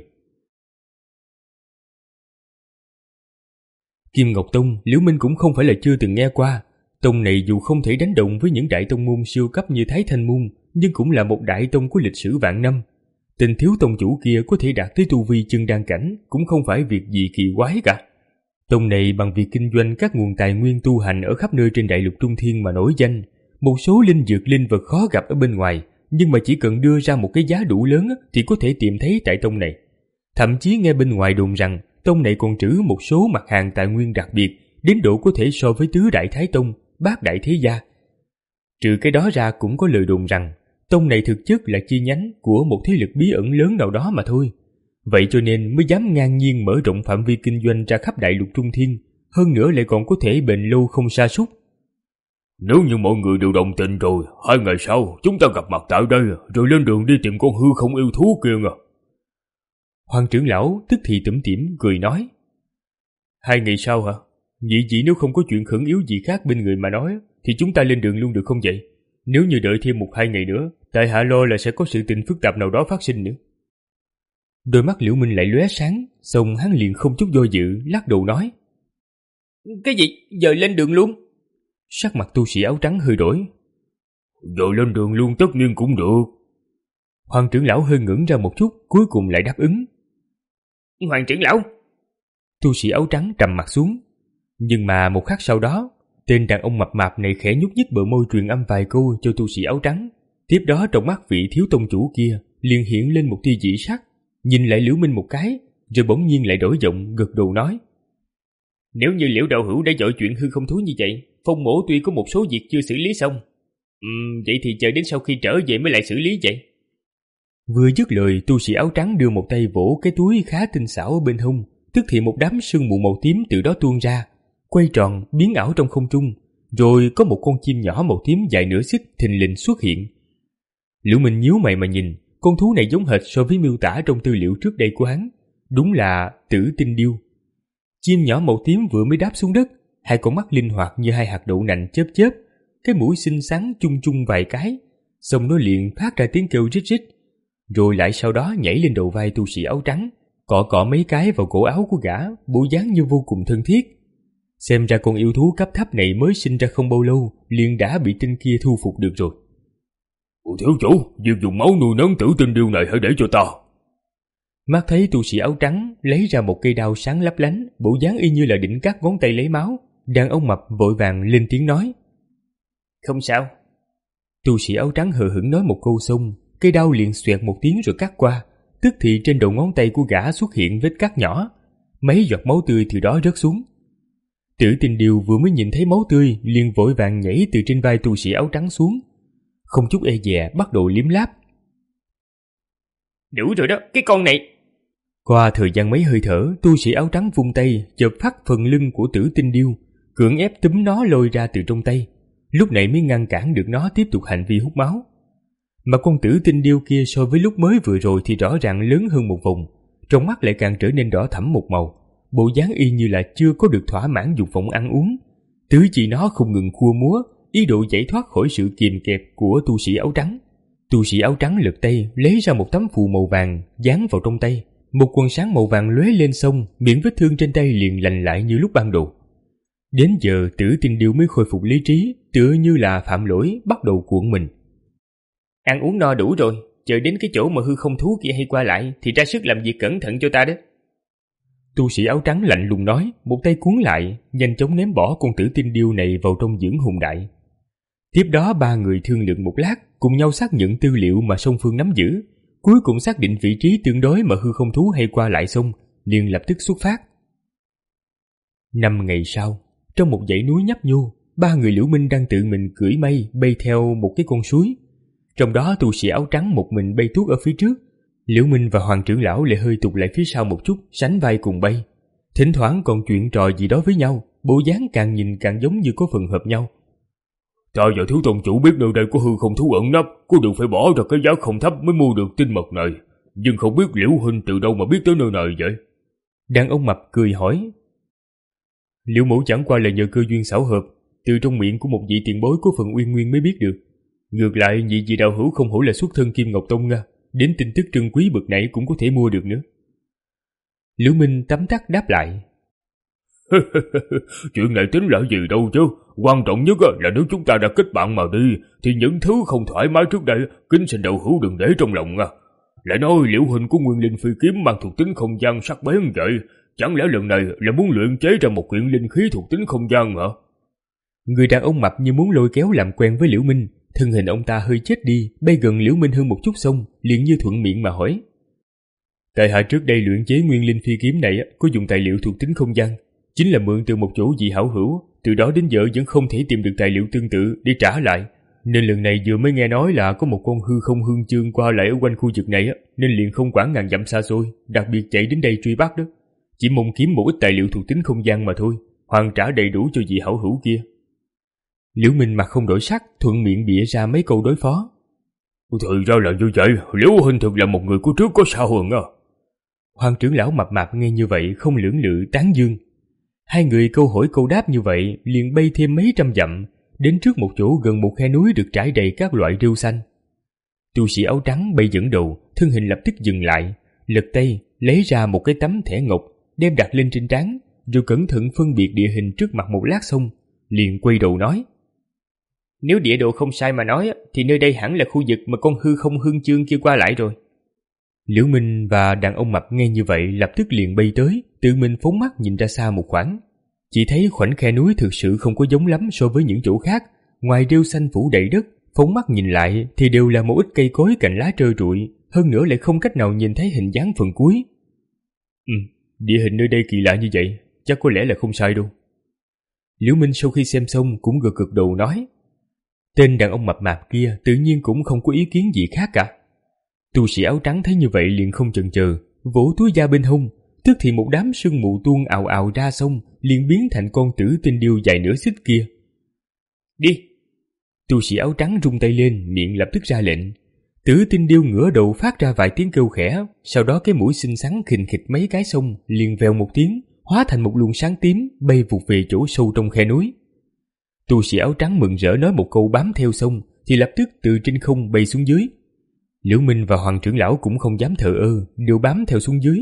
Kim Ngọc Tông, Liễu Minh cũng không phải là chưa từng nghe qua. Tông này dù không thể đánh đồng với những đại tông môn siêu cấp như Thái Thanh Môn, nhưng cũng là một đại tông có lịch sử vạn năm. Tên thiếu tông chủ kia có thể đạt tới tu vi chân đan cảnh cũng không phải việc gì kỳ quái cả. Tông này bằng việc kinh doanh các nguồn tài nguyên tu hành ở khắp nơi trên đại lục Trung Thiên mà nổi danh. Một số linh dược linh vật khó gặp ở bên ngoài, nhưng mà chỉ cần đưa ra một cái giá đủ lớn thì có thể tìm thấy tại tông này. Thậm chí nghe bên ngoài đồn rằng tông này còn trữ một số mặt hàng tài nguyên đặc biệt, đến độ có thể so với tứ đại thái tông, bát đại thế gia. Trừ cái đó ra cũng có lời đồn rằng tông này thực chất là chi nhánh của một thế lực bí ẩn lớn nào đó mà thôi. Vậy cho nên mới dám ngang nhiên mở rộng phạm vi kinh doanh ra khắp đại lục Trung Thiên, hơn nữa lại còn có thể bền lâu không sa sút. Nếu như mọi người đều đồng tình rồi, hai ngày sau chúng ta gặp mặt tại đây, rồi lên đường đi tìm con hư không yêu thú kia ngờ. Hoàng trưởng lão tức thì tủm tỉm cười nói. Hai ngày sau hả? Nhị vị nếu không có chuyện khẩn yếu gì khác bên người mà nói, thì chúng ta lên đường luôn được không vậy? Nếu như đợi thêm một hai ngày nữa, tại hạ lo là sẽ có sự tình phức tạp nào đó phát sinh nữa. Đôi mắt Liễu Minh lại lóe sáng, xong hắn liền không chút do dự, lắc đầu nói. Cái gì? Giờ lên đường luôn? Sắc mặt tu sĩ áo trắng hơi đổi. Giờ lên đường luôn tất nhiên cũng được. Hoàng trưởng lão hơi ngẩn ra một chút, cuối cùng lại đáp ứng. Hoàng trưởng lão. Tu sĩ áo trắng trầm mặt xuống. Nhưng mà một khắc sau đó, tên đàn ông mập mạp này khẽ nhúc nhích bờ môi truyền âm vài câu cho tu sĩ áo trắng. Tiếp đó trong mắt vị thiếu tông chủ kia liền hiện lên một tia dị sắc, nhìn lại Liễu Minh một cái, rồi bỗng nhiên lại đổi giọng gật đầu nói. Nếu như Liễu đạo hữu đã giỏi chuyện hư không thú như vậy, Phong mỗ tuy có một số việc chưa xử lý xong. Uhm, vậy thì chờ đến sau khi trở về mới lại xử lý vậy. Vừa dứt lời, tu sĩ áo trắng đưa một tay vỗ cái túi khá tinh xảo ở bên hông, tức thì một đám sương mù màu tím từ đó tuôn ra, quay tròn biến ảo trong không trung, rồi có một con chim nhỏ màu tím dài nửa xích thình lình xuất hiện. Liễu Minh nhíu mày mà nhìn, con thú này giống hệt so với miêu tả trong tư liệu trước đây của hắn, đúng là Tử Tinh Điêu. Chim nhỏ màu tím vừa mới đáp xuống đất, hai con mắt linh hoạt như hai hạt đậu nành chớp chớp, cái mũi xinh xắn chung chung vài cái, xong nó liền phát ra tiếng kêu rít rít, rồi lại sau đó nhảy lên đầu vai tu sĩ áo trắng, cọ cọ mấy cái vào cổ áo của gã, bộ dáng như vô cùng thân thiết. Xem ra con yêu thú cấp thấp này mới sinh ra không bao lâu, liền đã bị tinh kia thu phục được rồi. Thiếu chủ, việc dùng máu nuôi nấng Tử Tinh Điêu này hãy để cho ta. Mắt thấy tu sĩ áo trắng lấy ra một cây đao sáng lấp lánh, bộ dáng y như là định cắt ngón tay lấy máu, đàn ông mập vội vàng lên tiếng nói. Không sao. Tu sĩ áo trắng hờ hững nói một câu xong, cây đao liền xoẹt một tiếng rồi cắt qua, tức thì trên đầu ngón tay của gã xuất hiện vết cắt nhỏ, mấy giọt máu tươi từ đó rớt xuống. Tử Tinh Điêu vừa mới nhìn thấy máu tươi liền vội vàng nhảy từ trên vai tu sĩ áo trắng xuống, không chút e dè bắt đầu liếm láp. Đủ rồi đó, cái con này. Qua thời gian mấy hơi thở, tu sĩ áo trắng vung tay chộp phát phần lưng của Tử Tinh Điêu, cưỡng ép túm nó lôi ra từ trong tay, lúc này mới ngăn cản được nó tiếp tục hành vi hút máu. Mà con Tử Tinh Điêu kia so với lúc mới vừa rồi thì rõ ràng lớn hơn một vòng, trong mắt lại càng trở nên đỏ thẫm một màu, bộ dáng y như là chưa có được thỏa mãn dục vọng ăn uống. Tứ chi nó không ngừng khua múa, ý đồ giải thoát khỏi sự kìm kẹp của tu sĩ áo trắng. Tu sĩ áo trắng lật tay lấy ra một tấm phù màu vàng dán vào trong tay, một quần sáng màu vàng lóe lên xong, miệng vết thương trên tay liền lành lại như lúc ban đầu. Đến giờ Tử Tinh Điêu mới khôi phục lý trí, tựa như là phạm lỗi bắt đầu cuộn mình. Ăn uống no đủ rồi, chờ đến cái chỗ mà hư không thú kia hay qua lại thì ra sức làm việc cẩn thận cho ta đó. Tu sĩ áo trắng lạnh lùng nói, một tay cuốn lại, nhanh chóng ném bỏ con Tử Tinh Điêu này vào trong dưỡng hồn đại. Tiếp đó ba người thương lượng một lát, cùng nhau xác nhận tư liệu mà song phương nắm giữ, cuối cùng xác định vị trí tương đối mà hư không thú hay qua lại xong, liền lập tức xuất phát. Năm ngày sau, trong một dãy núi nhấp nhô, ba người Liễu Minh đang tự mình cưỡi mây bay theo một cái con suối. Trong đó tu sĩ áo trắng một mình bay tuốt ở phía trước, Liễu Minh và Hoàng trưởng lão lại hơi tụt lại phía sau một chút, sánh vai cùng bay. Thỉnh thoảng còn chuyện trò gì đó với nhau, bộ dáng càng nhìn càng giống như có phần hợp nhau. Ta và thiếu tôn chủ biết nơi đây có hư không thú ẩn nấp, có điều phải bỏ ra cái giá không thấp mới mua được tinh mật này, nhưng không biết Liễu huynh từ đâu mà biết tới nơi này vậy? Đàn ông mập cười hỏi. Liễu mẫu chẳng qua là nhờ cơ duyên xảo hợp, từ trong miệng của một vị tiền bối của phần Uyên Nguyên mới biết được. Ngược lại, nhị vị đạo hữu không hổ là xuất thân Kim Ngọc Tông nga, đến tin tức trân quý bậc này cũng có thể mua được nữa. Liễu Minh tấm tắc đáp lại. Chuyện này tính là gì đâu chứ, quan trọng nhất là nếu chúng ta đã kết bạn mà đi, thì những thứ không thoải mái trước đây, kính xin đạo hữu đừng để trong lòng nha. Lại nói Liễu huynh của Nguyên Linh phi kiếm mang thuộc tính không gian sắc bén vậy, chẳng lẽ lần này là muốn luyện chế ra một quyển linh khí thuộc tính không gian hả? Người đàn ông mập như muốn lôi kéo làm quen với Liễu Minh, thân hình ông ta hơi chết đi, bay gần Liễu Minh hơn một chút xong, liền như thuận miệng mà hỏi. Tại hạ trước đây luyện chế nguyên linh phi kiếm này có dùng tài liệu thuộc tính không gian, chính là mượn từ một chỗ vị hảo hữu, từ đó đến giờ vẫn không thể tìm được tài liệu tương tự để trả lại, nên lần này vừa mới nghe nói là có một con hư không hương chương qua lại ở quanh khu vực này, nên liền không quản ngàn dặm xa xôi, đặc biệt chạy đến đây truy bắt đó. Chỉ mong kiếm một ít tài liệu thuộc tính không gian mà thôi, hoàn trả đầy đủ cho vị hảo hữu kia. Liễu Minh mặt không đổi sắc, thuận miệng bịa ra mấy câu đối phó. Thì ra là như vậy, Liễu huynh thực là một người có trước có sau hơn à. Hoàng trưởng lão mập mạp nghe như vậy không lưỡng lự tán dương. Hai người câu hỏi câu đáp như vậy liền bay thêm mấy trăm dặm, đến trước một chỗ gần một khe núi được trải đầy các loại rêu xanh. Tu sĩ áo trắng bay dẫn đầu, thân hình lập tức dừng lại, lật tay lấy ra một cái tấm thẻ ngọc, đem đặt lên trên trán, rồi cẩn thận phân biệt địa hình trước mặt một lát xong, liền quay đầu nói. Nếu địa đồ không sai mà nói, thì nơi đây hẳn là khu vực mà con hư không hương chương kia qua lại rồi. Liễu Minh và đàn ông mập nghe như vậy lập tức liền bay tới, tự mình phóng mắt nhìn ra xa một khoảng. Chỉ thấy khoảnh khe núi thực sự không có giống lắm so với những chỗ khác, ngoài rêu xanh phủ đầy đất, phóng mắt nhìn lại thì đều là một ít cây cối cành lá trơ trụi, hơn nữa lại không cách nào nhìn thấy hình dáng phần cuối. Ừ, địa hình nơi đây kỳ lạ như vậy, chắc có lẽ là không sai đâu. Liễu Minh sau khi xem xong cũng gật gật đầu nói. Tên đàn ông mập mạp kia tự nhiên cũng không có ý kiến gì khác cả. Tu sĩ áo trắng thấy như vậy liền không chần chừ, vỗ túi da bên hông, tức thì một đám sương mù tuôn ào ào ra sông, liền biến thành con tử tinh điêu dài nửa xích kia. Đi! Tu sĩ áo trắng rung tay lên, miệng lập tức ra lệnh. Tử tinh điêu ngửa đầu phát ra vài tiếng kêu khẽ, sau đó cái mũi xinh xắn khình khịch mấy cái sông, liền vèo một tiếng, hóa thành một luồng sáng tím, bay vụt về chỗ sâu trong khe núi. Tu sĩ áo trắng mừng rỡ nói một câu bám theo sông, thì lập tức từ trên không bay xuống dưới. Liễu Minh và Hoàng trưởng lão cũng không dám thờ ơ, đều bám theo xuống dưới.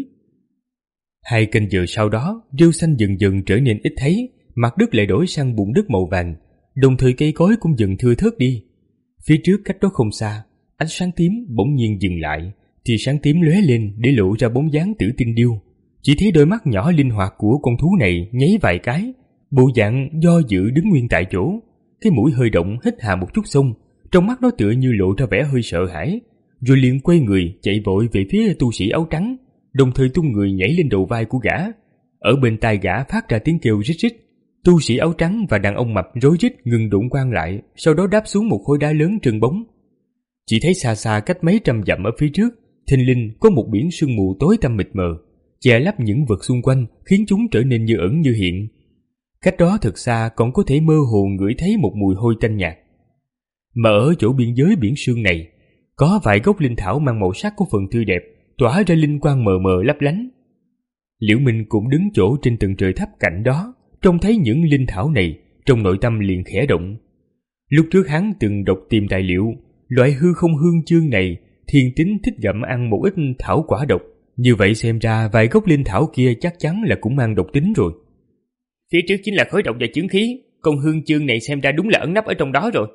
Hai canh giờ sau đó, rêu xanh dần dần trở nên ít thấy, mặt đất lại đổi sang bùn đất màu vàng, đồng thời cây cối cũng dần thưa thớt đi. Phía trước cách đó không xa, ánh sáng tím bỗng nhiên dừng lại, thì sáng tím lóe lên để lộ ra bóng dáng tử tinh điêu. Chỉ thấy đôi mắt nhỏ linh hoạt của con thú này nháy vài cái, bộ dạng do dự đứng nguyên tại chỗ, cái mũi hơi động hít hà một chút xong, trong mắt nó tựa như lộ ra vẻ hơi sợ hãi, rồi liền quay người chạy vội về phía tu sĩ áo trắng, đồng thời tung người nhảy lên đầu vai của gã. Ở bên tai gã phát ra tiếng kêu rít rít. Tu sĩ áo trắng và đàn ông mập rối rít ngừng đụng quan lại, sau đó đáp xuống một khối đá lớn trơn bóng. Chỉ thấy xa xa cách mấy trăm dặm ở phía trước, thình lình có một biển sương mù tối tăm mịt mờ, che lấp những vật xung quanh, khiến chúng trở nên như ẩn như hiện. Cách đó thật xa còn có thể mơ hồ ngửi thấy một mùi hôi tanh nhạt. Mà ở chỗ biên giới biển sương này, có vài gốc linh thảo mang màu sắc có phần tươi đẹp, tỏa ra linh quang mờ mờ lấp lánh. Liễu Minh cũng đứng chỗ trên tầng trời thấp cạnh đó, trông thấy những linh thảo này, trong nội tâm liền khẽ động. Lúc trước hắn từng đọc tìm tài liệu, loại hư không hương chương này thiên tính thích gặm ăn một ít thảo quả độc, như vậy xem ra vài gốc linh thảo kia chắc chắn là cũng mang độc tính rồi. Phía trước chính là khối độc và chướng khí, con hương chương này xem ra đúng là ẩn nấp ở trong đó rồi.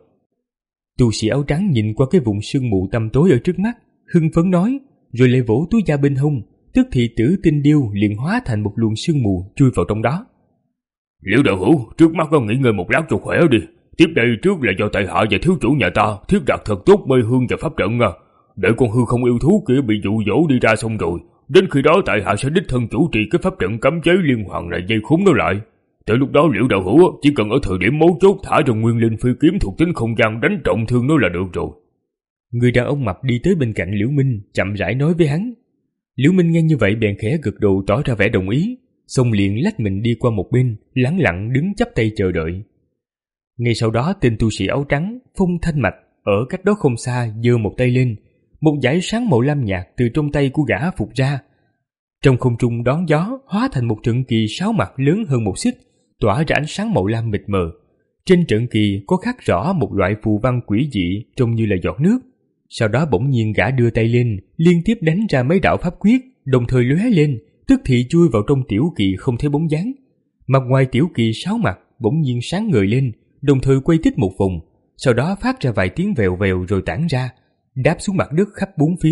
Tu sĩ áo trắng nhìn qua cái vùng sương mù tăm tối ở trước mắt, hưng phấn nói, rồi lại vỗ túi da bên hông, tức thì tử tinh điêu liền hóa thành một luồng sương mù chui vào trong đó. Liễu đạo hữu, trước mắt có nghỉ ngơi một lát cho khỏe đi. Tiếp đây trước là do tại hạ và thiếu chủ nhà ta thiết đặt thật tốt mê hương và pháp trận à. Để con hư không yêu thú kia bị dụ dỗ đi ra xong rồi, Đến khi đó tại hạ sẽ đích thân chủ trì cái pháp trận cấm chế liên hoàn này dây khốn nó lại. Tới lúc đó Liễu đạo hữu chỉ cần ở thời điểm mấu chốt thả trong nguyên linh phi kiếm thuộc tính không gian đánh trọng thương nó là được rồi. Người đàn ông mập đi tới bên cạnh Liễu Minh, chậm rãi nói với hắn. Liễu Minh nghe như vậy bèn khẽ gật đầu tỏ ra vẻ đồng ý, xong liền lách mình đi qua một bên, lẳng lặng đứng chắp tay chờ đợi. Ngay sau đó tên tu sĩ áo trắng, Phong Thanh Mạch, ở cách đó không xa giơ một tay lên, một dải sáng màu lam nhạt từ trong tay của gã phụt ra. Trong không trung đón gió hóa thành một trận kỳ sáu mặt lớn hơn một xích, tỏa ra ánh sáng màu lam mịt mờ. Trên trận kỳ có khắc rõ một loại phù văn quỷ dị trông như là giọt nước. Sau đó bỗng nhiên gã đưa tay lên, liên tiếp đánh ra mấy đạo pháp quyết, đồng thời lóe lên, tức thì chui vào trong tiểu kỳ không thấy bóng dáng. Mặt ngoài tiểu kỳ sáu mặt bỗng nhiên sáng ngời lên, đồng thời quay tít một vòng, sau đó phát ra vài tiếng vèo vèo rồi tản ra, đáp xuống mặt đất khắp bốn phía.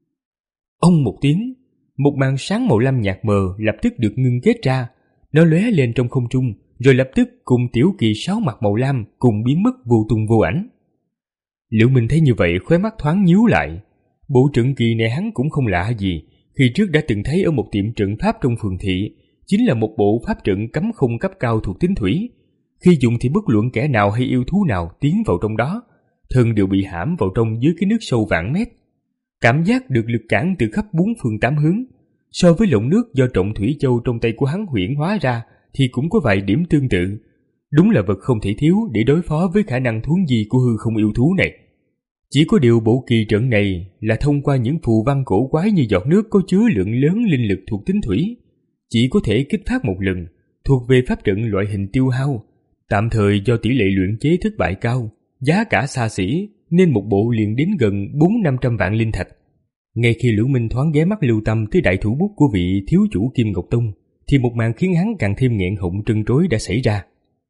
Ông một tiếng, một màn sáng màu lam nhạt mờ lập tức được ngưng kết ra, nó lóe lên trong không trung, rồi lập tức cùng tiểu kỳ sáu mặt màu lam cùng biến mất vô tung vô ảnh. Liễu Minh thấy như vậy khóe mắt thoáng nhíu lại. Bộ trận kỳ này hắn cũng không lạ gì, khi trước đã từng thấy ở một tiệm trận pháp trong phường thị, chính là một bộ pháp trận cấm không cấp cao thuộc tính thủy. Khi dùng thì bất luận kẻ nào hay yêu thú nào tiến vào trong đó, thân đều bị hãm vào trong dưới cái nước sâu vạn mét. Cảm giác được lực cản từ khắp bốn phương tám hướng. So với lộng nước do trọng thủy châu trong tay của hắn huyễn hóa ra thì cũng có vài điểm tương tự. Đúng là vật không thể thiếu để đối phó với khả năng thuấn di của hư không yêu thú này. Chỉ có điều bộ kỳ trận này là thông qua những phù văn cổ quái như giọt nước có chứa lượng lớn linh lực thuộc tính thủy, chỉ có thể kích phát một lần, thuộc về pháp trận loại hình tiêu hao. Tạm thời do tỷ lệ luyện chế thất bại cao, giá cả xa xỉ, nên một bộ liền đến gần bốn năm trăm vạn linh thạch. Ngay khi Liễu Minh thoáng ghé mắt lưu tâm tới đại thủ bút của vị thiếu chủ Kim Ngọc Tông, thì một màn khiến hắn càng thêm nghẹn họng trân trối đã xảy ra.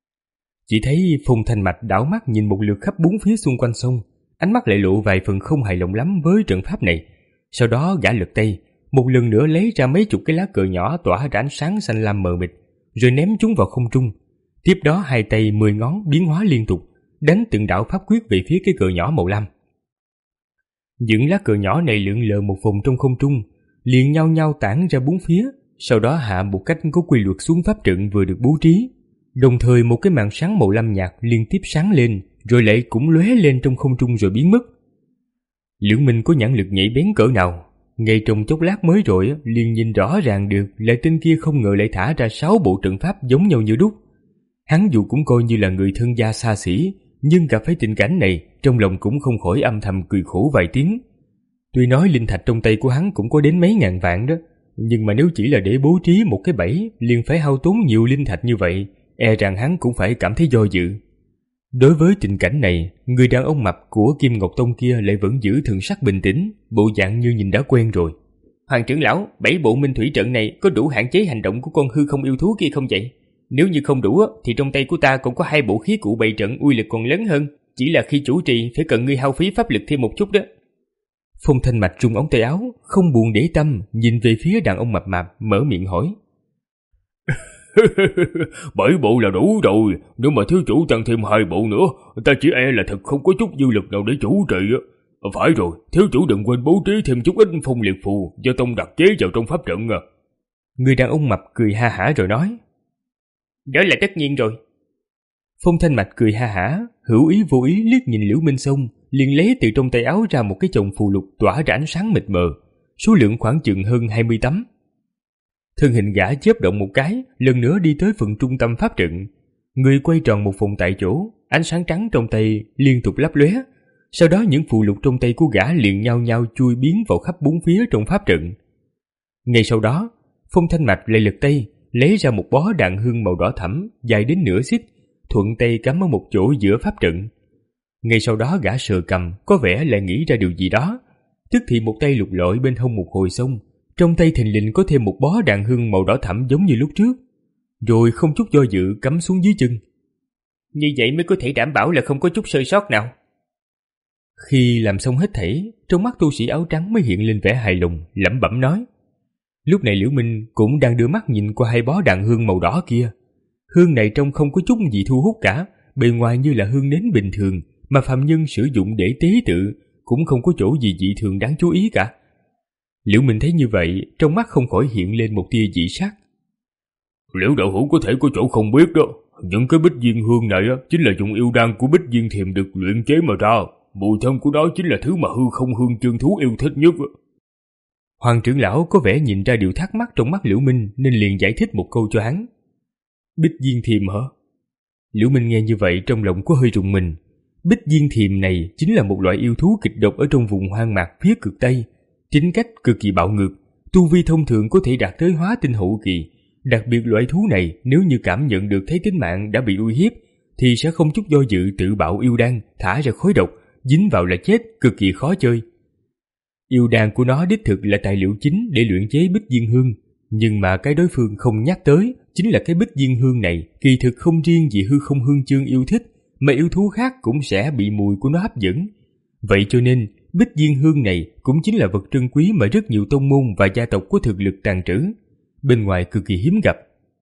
Chỉ thấy Phong Thanh Mạch đảo mắt nhìn một lượt khắp bốn phía xung quanh sông, ánh mắt lại lộ vài phần không hài lòng lắm với trận pháp này. Sau đó gã lật tay, một lần nữa lấy ra mấy chục cái lá cờ nhỏ tỏa ra ánh sáng xanh lam mờ mịt, rồi ném chúng vào không trung. Tiếp đó hai tay mười ngón biến hóa liên tục, đánh từng đạo pháp quyết về phía cái cờ nhỏ màu lam. Những lá cờ nhỏ này lượn lờ một vòng trong không trung, liền nhau nhau tản ra bốn phía, sau đó hạ một cách có quy luật xuống pháp trận vừa được bố trí. Đồng thời một cái màn sáng màu lam nhạt liên tiếp sáng lên, rồi lại cũng lóe lên trong không trung rồi biến mất. Liễu Minh có nhãn lực nhạy bén cỡ nào, ngay trong chốc lát mới rồi liền nhìn rõ ràng được là tên kia không ngờ lại thả ra sáu bộ trận pháp giống nhau như đúc. Hắn dù cũng coi như là người thân gia xa xỉ, nhưng gặp phải tình cảnh này, trong lòng cũng không khỏi âm thầm cười khổ vài tiếng. Tuy nói linh thạch trong tay của hắn cũng có đến mấy ngàn vạn đó, nhưng mà nếu chỉ là để bố trí một cái bẫy liền phải hao tốn nhiều linh thạch như vậy, e rằng hắn cũng phải cảm thấy do dự. Đối với tình cảnh này, người đàn ông mập của Kim Ngọc Tông kia lại vẫn giữ thần sắc bình tĩnh, bộ dạng như nhìn đã quen rồi. Hoàng trưởng lão, bảy bộ minh thủy trận này có đủ hạn chế hành động của con hư không yêu thú kia không vậy? Nếu như không đủ thì trong tay của ta cũng có hai bộ khí cụ bày trận uy lực còn lớn hơn, chỉ là khi chủ trì phải cần ngươi hao phí pháp lực thêm một chút đó. Phong Thanh Mạch trung ống tay áo, không buồn để tâm, nhìn về phía đàn ông mập mạp, mở miệng hỏi. Bảy bộ là đủ rồi, nếu mà thiếu chủ tăng thêm hai bộ nữa, ta chỉ e là thật không có chút dư lực nào để chủ trì. Phải rồi, thiếu chủ đừng quên bố trí thêm chút ít phong liệt phù do tông đặc chế vào trong pháp trận. Người đàn ông mập cười ha hả rồi nói. Đó là tất nhiên rồi. Phong Thanh Mạch cười ha hả, hữu ý vô ý liếc nhìn Liễu Minh xong, liền lấy từ trong tay áo ra một cái chồng phù lục tỏa ra ánh sáng mịt mờ, số lượng khoảng chừng hơn hai mươi tấm. Thân hình gã chớp động một cái, lần nữa đi tới phần trung tâm pháp trận. Người quay tròn một vòng tại chỗ, ánh sáng trắng trong tay liên tục lấp lóe. Sau đó những phù lục trong tay của gã liền nhau nhau chui biến vào khắp bốn phía trong pháp trận. Ngay sau đó, Phong Thanh Mạch lại lật tay, lấy ra một bó đàn hương màu đỏ thẫm dài đến nửa xích, thuận tay cắm ở một chỗ giữa pháp trận. Ngay sau đó gã sờ cầm, có vẻ lại nghĩ ra điều gì đó, tức thì một tay lục lọi bên hông một hồi xong, trong tay thình lình có thêm một bó đàn hương màu đỏ thẫm giống như lúc trước, rồi không chút do dự cắm xuống dưới chân. Như vậy mới có thể đảm bảo là không có chút sơ sót nào. Khi làm xong hết thảy, trong mắt tu sĩ áo trắng mới hiện lên vẻ hài lòng, lẩm bẩm nói. Lúc này Liễu Minh cũng đang đưa mắt nhìn qua hai bó đàn hương màu đỏ kia. Hương này trông không có chút gì thu hút cả, bề ngoài như là hương nến bình thường mà phàm nhân sử dụng để tế tự, cũng không có chỗ gì dị thường đáng chú ý cả. Liễu Minh thấy như vậy, trong mắt không khỏi hiện lên một tia dị sắc. Liễu đạo hữu có thể có chỗ không biết đó, những cái bích diên hương này á, chính là dùng yêu đan của bích diên thiềm được luyện chế mà ra. Mùi thơm của nó chính là thứ mà hư không hương chương thú yêu thích nhất. Hoàng trưởng lão có vẻ nhìn ra điều thắc mắc trong mắt Liễu Minh nên liền giải thích một câu cho hắn. Bích diên thiềm hả? Liễu Minh nghe như vậy trong lòng có hơi rùng mình. Bích diên thiềm này chính là một loại yêu thú kịch độc ở trong vùng hoang mạc phía cực Tây. Tính cách cực kỳ bạo ngược, tu vi thông thường có thể đạt tới hóa tinh hậu kỳ. Đặc biệt loại thú này nếu như cảm nhận được thấy tính mạng đã bị uy hiếp thì sẽ không chút do dự tự bạo yêu đan, thả ra khói độc, dính vào là chết, cực kỳ khó chơi. Yêu đan của nó đích thực là tài liệu chính để luyện chế bích diên hương, nhưng mà cái đối phương không nhắc tới chính là cái bích diên hương này kỳ thực không riêng gì hư không hương chương yêu thích, mà yêu thú khác cũng sẽ bị mùi của nó hấp dẫn. Vậy cho nên bích diên hương này cũng chính là vật trân quý mà rất nhiều tông môn và gia tộc có thực lực tàng trữ, bên ngoài cực kỳ hiếm gặp.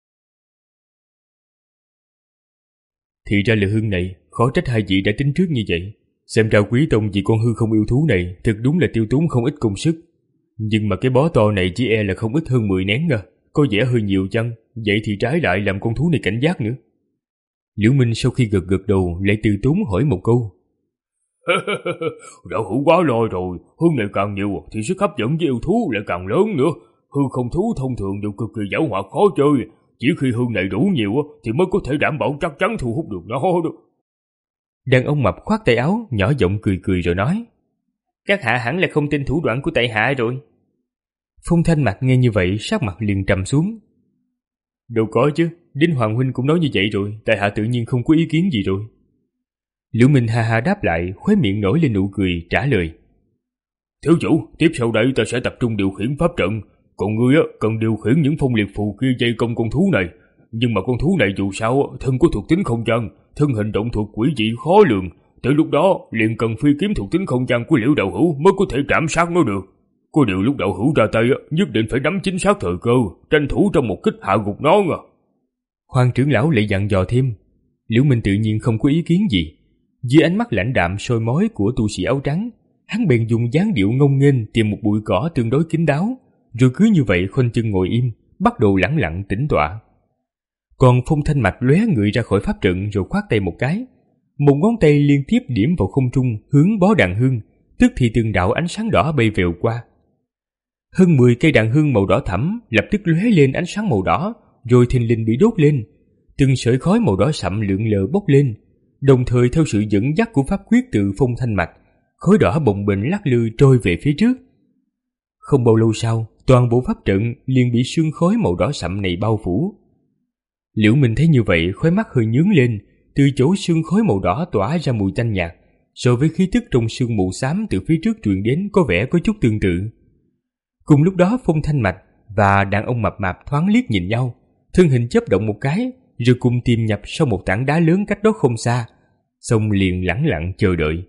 Thì ra là hương này, khó trách hai vị đã tính trước như vậy. Xem ra quý tông vì con hư không yêu thú này thực đúng là tiêu tốn không ít công sức. Nhưng mà cái bó to này chỉ e là không ít hơn mười nén à, có vẻ hơi nhiều chăng, vậy thì trái lại làm con thú này cảnh giác nữa. Liễu Minh sau khi gật gật đầu lại từ tốn hỏi một câu. Đạo hữu quá lo rồi, hương này càng nhiều thì sức hấp dẫn với yêu thú lại càng lớn nữa. Hư không thú thông thường đều cực kỳ giảo hoạt khó chơi, chỉ khi hương này đủ nhiều thì mới có thể đảm bảo chắc chắn thu hút được nó được. Đàn ông mập khoát tay áo, nhỏ giọng cười cười rồi nói. Các hạ hẳn là không tin thủ đoạn của tại hạ rồi. Phong Thanh Mặc nghe như vậy sắc mặt liền trầm xuống. Đâu có chứ, Đinh Hoàng huynh cũng nói như vậy rồi, tại hạ tự nhiên không có ý kiến gì rồi. Liễu Minh ha ha đáp lại, khóe miệng nổi lên nụ cười trả lời. Thiếu chủ, tiếp sau đây ta sẽ tập trung điều khiển pháp trận, còn ngươi á cần điều khiển những phong liệt phù kia dây công con thú này. Nhưng mà con thú này dù sao thân có thuộc tính không gian, thân hình động thuộc quỷ dị khó lường, tới lúc đó liền cần phi kiếm thuộc tính không gian của Liễu đạo hữu mới có thể trảm sát nó được. Có điều lúc đạo hữu ra tay nhất định phải nắm chính xác thời cơ, tranh thủ trong một kích hạ gục nó à. Hoàng trưởng lão lại dặn dò thêm. Liễu Minh tự nhiên không có ý kiến gì. Dưới ánh mắt lãnh đạm soi mói của tu sĩ áo trắng, hắn bèn dùng dáng điệu ngông nghênh tìm một bụi cỏ tương đối kín đáo, rồi cứ như vậy khoanh chân ngồi im, bắt đầu lẳng lặng tĩnh tọa. Còn Phong Thanh Mạch lóe người ra khỏi pháp trận rồi khoát tay một cái, một ngón tay liên tiếp điểm vào không trung hướng bó đàn hương, tức thì từng đạo ánh sáng đỏ bay vèo qua. Hơn mười cây đàn hương màu đỏ thẫm lập tức lóe lên ánh sáng màu đỏ, rồi thình lình bị đốt lên, từng sợi khói màu đỏ sậm lượn lờ bốc lên, đồng thời theo sự dẫn dắt của pháp quyết từ Phong Thanh Mạch, khói đỏ bồng bềnh lắc lư trôi về phía trước. Không bao lâu sau, toàn bộ pháp trận liền bị sương khói màu đỏ sậm này bao phủ. Liễu Minh thấy như vậy, khóe mắt hơi nhướng lên, từ chỗ sương khói màu đỏ tỏa ra mùi tanh nhạt, so với khí tức trong sương mù xám từ phía trước truyền đến có vẻ có chút tương tự. Cùng lúc đó Phong Thanh Mạch và đàn ông mập mạp thoáng liếc nhìn nhau, thân hình chớp động một cái, rồi cùng tìm nhập sau một tảng đá lớn cách đó không xa, xong liền lẳng lặng chờ đợi.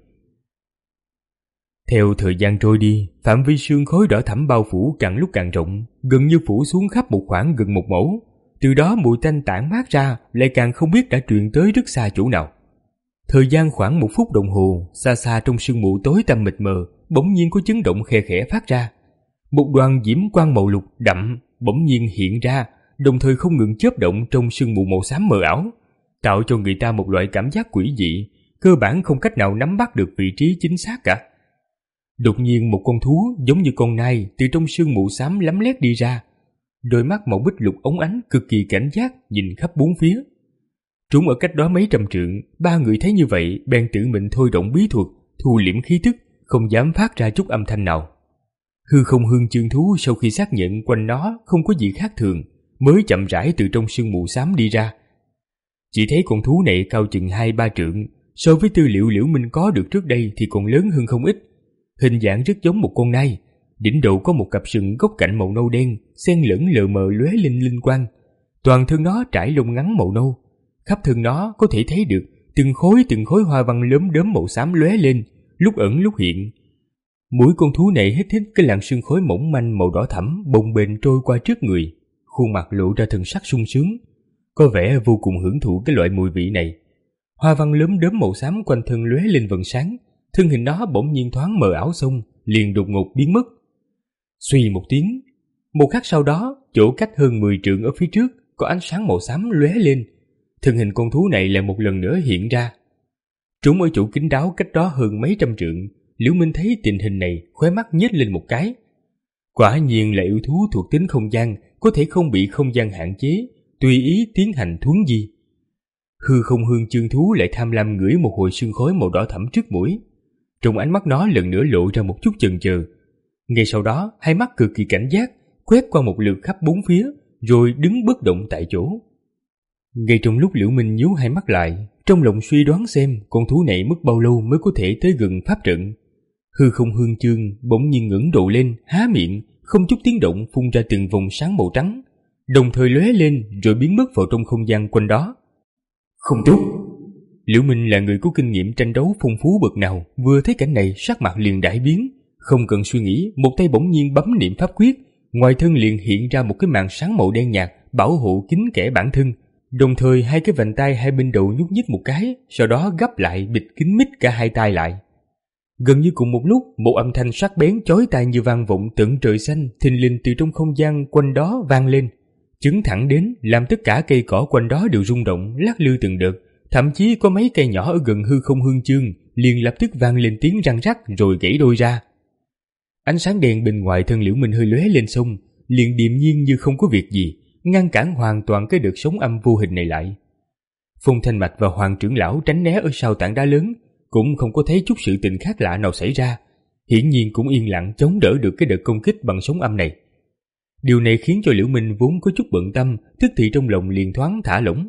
Theo thời gian trôi đi, phạm vi sương khói đỏ thẫm bao phủ càng lúc càng rộng, gần như phủ xuống khắp một khoảng gần một mẫu. Từ đó mùi tanh tản mát ra lại càng không biết đã truyền tới rất xa chỗ nào. Thời gian khoảng một phút đồng hồ, xa xa trong sương mù tối tăm mịt mờ, bỗng nhiên có chấn động khe khẽ phát ra. Một đoàn diễm quang màu lục đậm bỗng nhiên hiện ra, đồng thời không ngừng chớp động trong sương mù màu xám mờ ảo, tạo cho người ta một loại cảm giác quỷ dị, cơ bản không cách nào nắm bắt được vị trí chính xác cả. Đột nhiên một con thú giống như con nai từ trong sương mù xám lấm lét đi ra, đôi mắt màu bích lục óng ánh cực kỳ cảnh giác nhìn khắp bốn phía. Trốn ở cách đó mấy trăm trượng, ba người thấy như vậy bèn tự mình thôi động bí thuật, thu liễm khí tức, không dám phát ra chút âm thanh nào. Hư không hương chương thú sau khi xác nhận quanh nó không có gì khác thường, mới chậm rãi từ trong sương mù xám đi ra. Chỉ thấy con thú này cao chừng hai ba trượng, so với tư liệu Liễu Minh có được trước đây thì còn lớn hơn không ít. Hình dạng rất giống một con nai, đỉnh đầu có một cặp sừng gốc cạnh màu nâu đen, xen lẫn lờ mờ lóe linh linh quang. Toàn thân nó trải lông ngắn màu nâu, khắp thân nó có thể thấy được từng khối từng khối hoa văn lốm đốm màu xám lóe lên, lúc ẩn lúc hiện. Mỗi con thú này hít hít cái làn sương khói mỏng manh màu đỏ thẫm bồng bềnh trôi qua trước người, khuôn mặt lộ ra thần sắc sung sướng, có vẻ vô cùng hưởng thụ cái loại mùi vị này. Hoa văn lốm đốm màu xám quanh thân lóe lên vầng sáng, thân hình nó bỗng nhiên thoáng mờ ảo xong, liền đột ngột biến mất. Suy một tiếng, một khắc sau đó, chỗ cách hơn mười trượng ở phía trước có ánh sáng màu xám lóe lên. Thân hình con thú này lại một lần nữa hiện ra. Trúng ở chỗ kín đáo cách đó hơn mấy trăm trượng, Liễu Minh thấy tình hình này, khóe mắt nhếch lên một cái. Quả nhiên là yêu thú thuộc tính không gian, có thể không bị không gian hạn chế, tùy ý tiến hành thuấn di. Hư không hương chương thú lại tham lam ngửi một hồi sương khói màu đỏ thẫm trước mũi. Trong ánh mắt nó lần nữa lộ ra một chút chần chừ. Ngay sau đó, hai mắt cực kỳ cảnh giác, quét qua một lượt khắp bốn phía, rồi đứng bất động tại chỗ. Ngay trong lúc Liễu Minh nhíu hai mắt lại, trong lòng suy đoán xem con thú này mất bao lâu mới có thể tới gần pháp trận. Hư không hương chương bỗng nhiên ngẩng đầu lên, há miệng, không chút tiếng động phun ra từng vòng sáng màu trắng, đồng thời lóe lên rồi biến mất vào trong không gian quanh đó. Không tốt! Liễu Minh là người có kinh nghiệm tranh đấu phong phú bậc nào, vừa thấy cảnh này sắc mặt liền đại biến, không cần suy nghĩ, một tay bỗng nhiên bấm niệm pháp quyết, ngoài thân liền hiện ra một cái màn sáng màu đen nhạt bảo hộ kín kẽ bản thân. Đồng thời hai cái vành tay hai bên đầu nhúc nhích một cái, sau đó gấp lại bịt kín mít cả hai tay lại. Gần như cùng một lúc, một âm thanh sắc bén chói tai như vang vọng tận trời xanh thình lình từ trong không gian quanh đó vang lên, chứng thẳng đến làm tất cả cây cỏ quanh đó đều rung động lắc lư từng đợt, thậm chí có mấy cây nhỏ ở gần hư không hương chương liền lập tức vang lên tiếng răng rắc rồi gãy đôi ra. Ánh sáng đèn bên ngoài thân Liễu Minh hơi lóe lên xong, liền điềm nhiên như không có việc gì, ngăn cản hoàn toàn cái đợt sóng âm vô hình này lại. Phong Thanh Mạch và Hoàng trưởng lão tránh né ở sau tảng đá lớn, cũng không có thấy chút sự tình khác lạ nào xảy ra, hiển nhiên cũng yên lặng chống đỡ được cái đợt công kích bằng sóng âm này. Điều này khiến cho Liễu Minh vốn có chút bận tâm, tức thì trong lòng liền thoáng thả lỏng.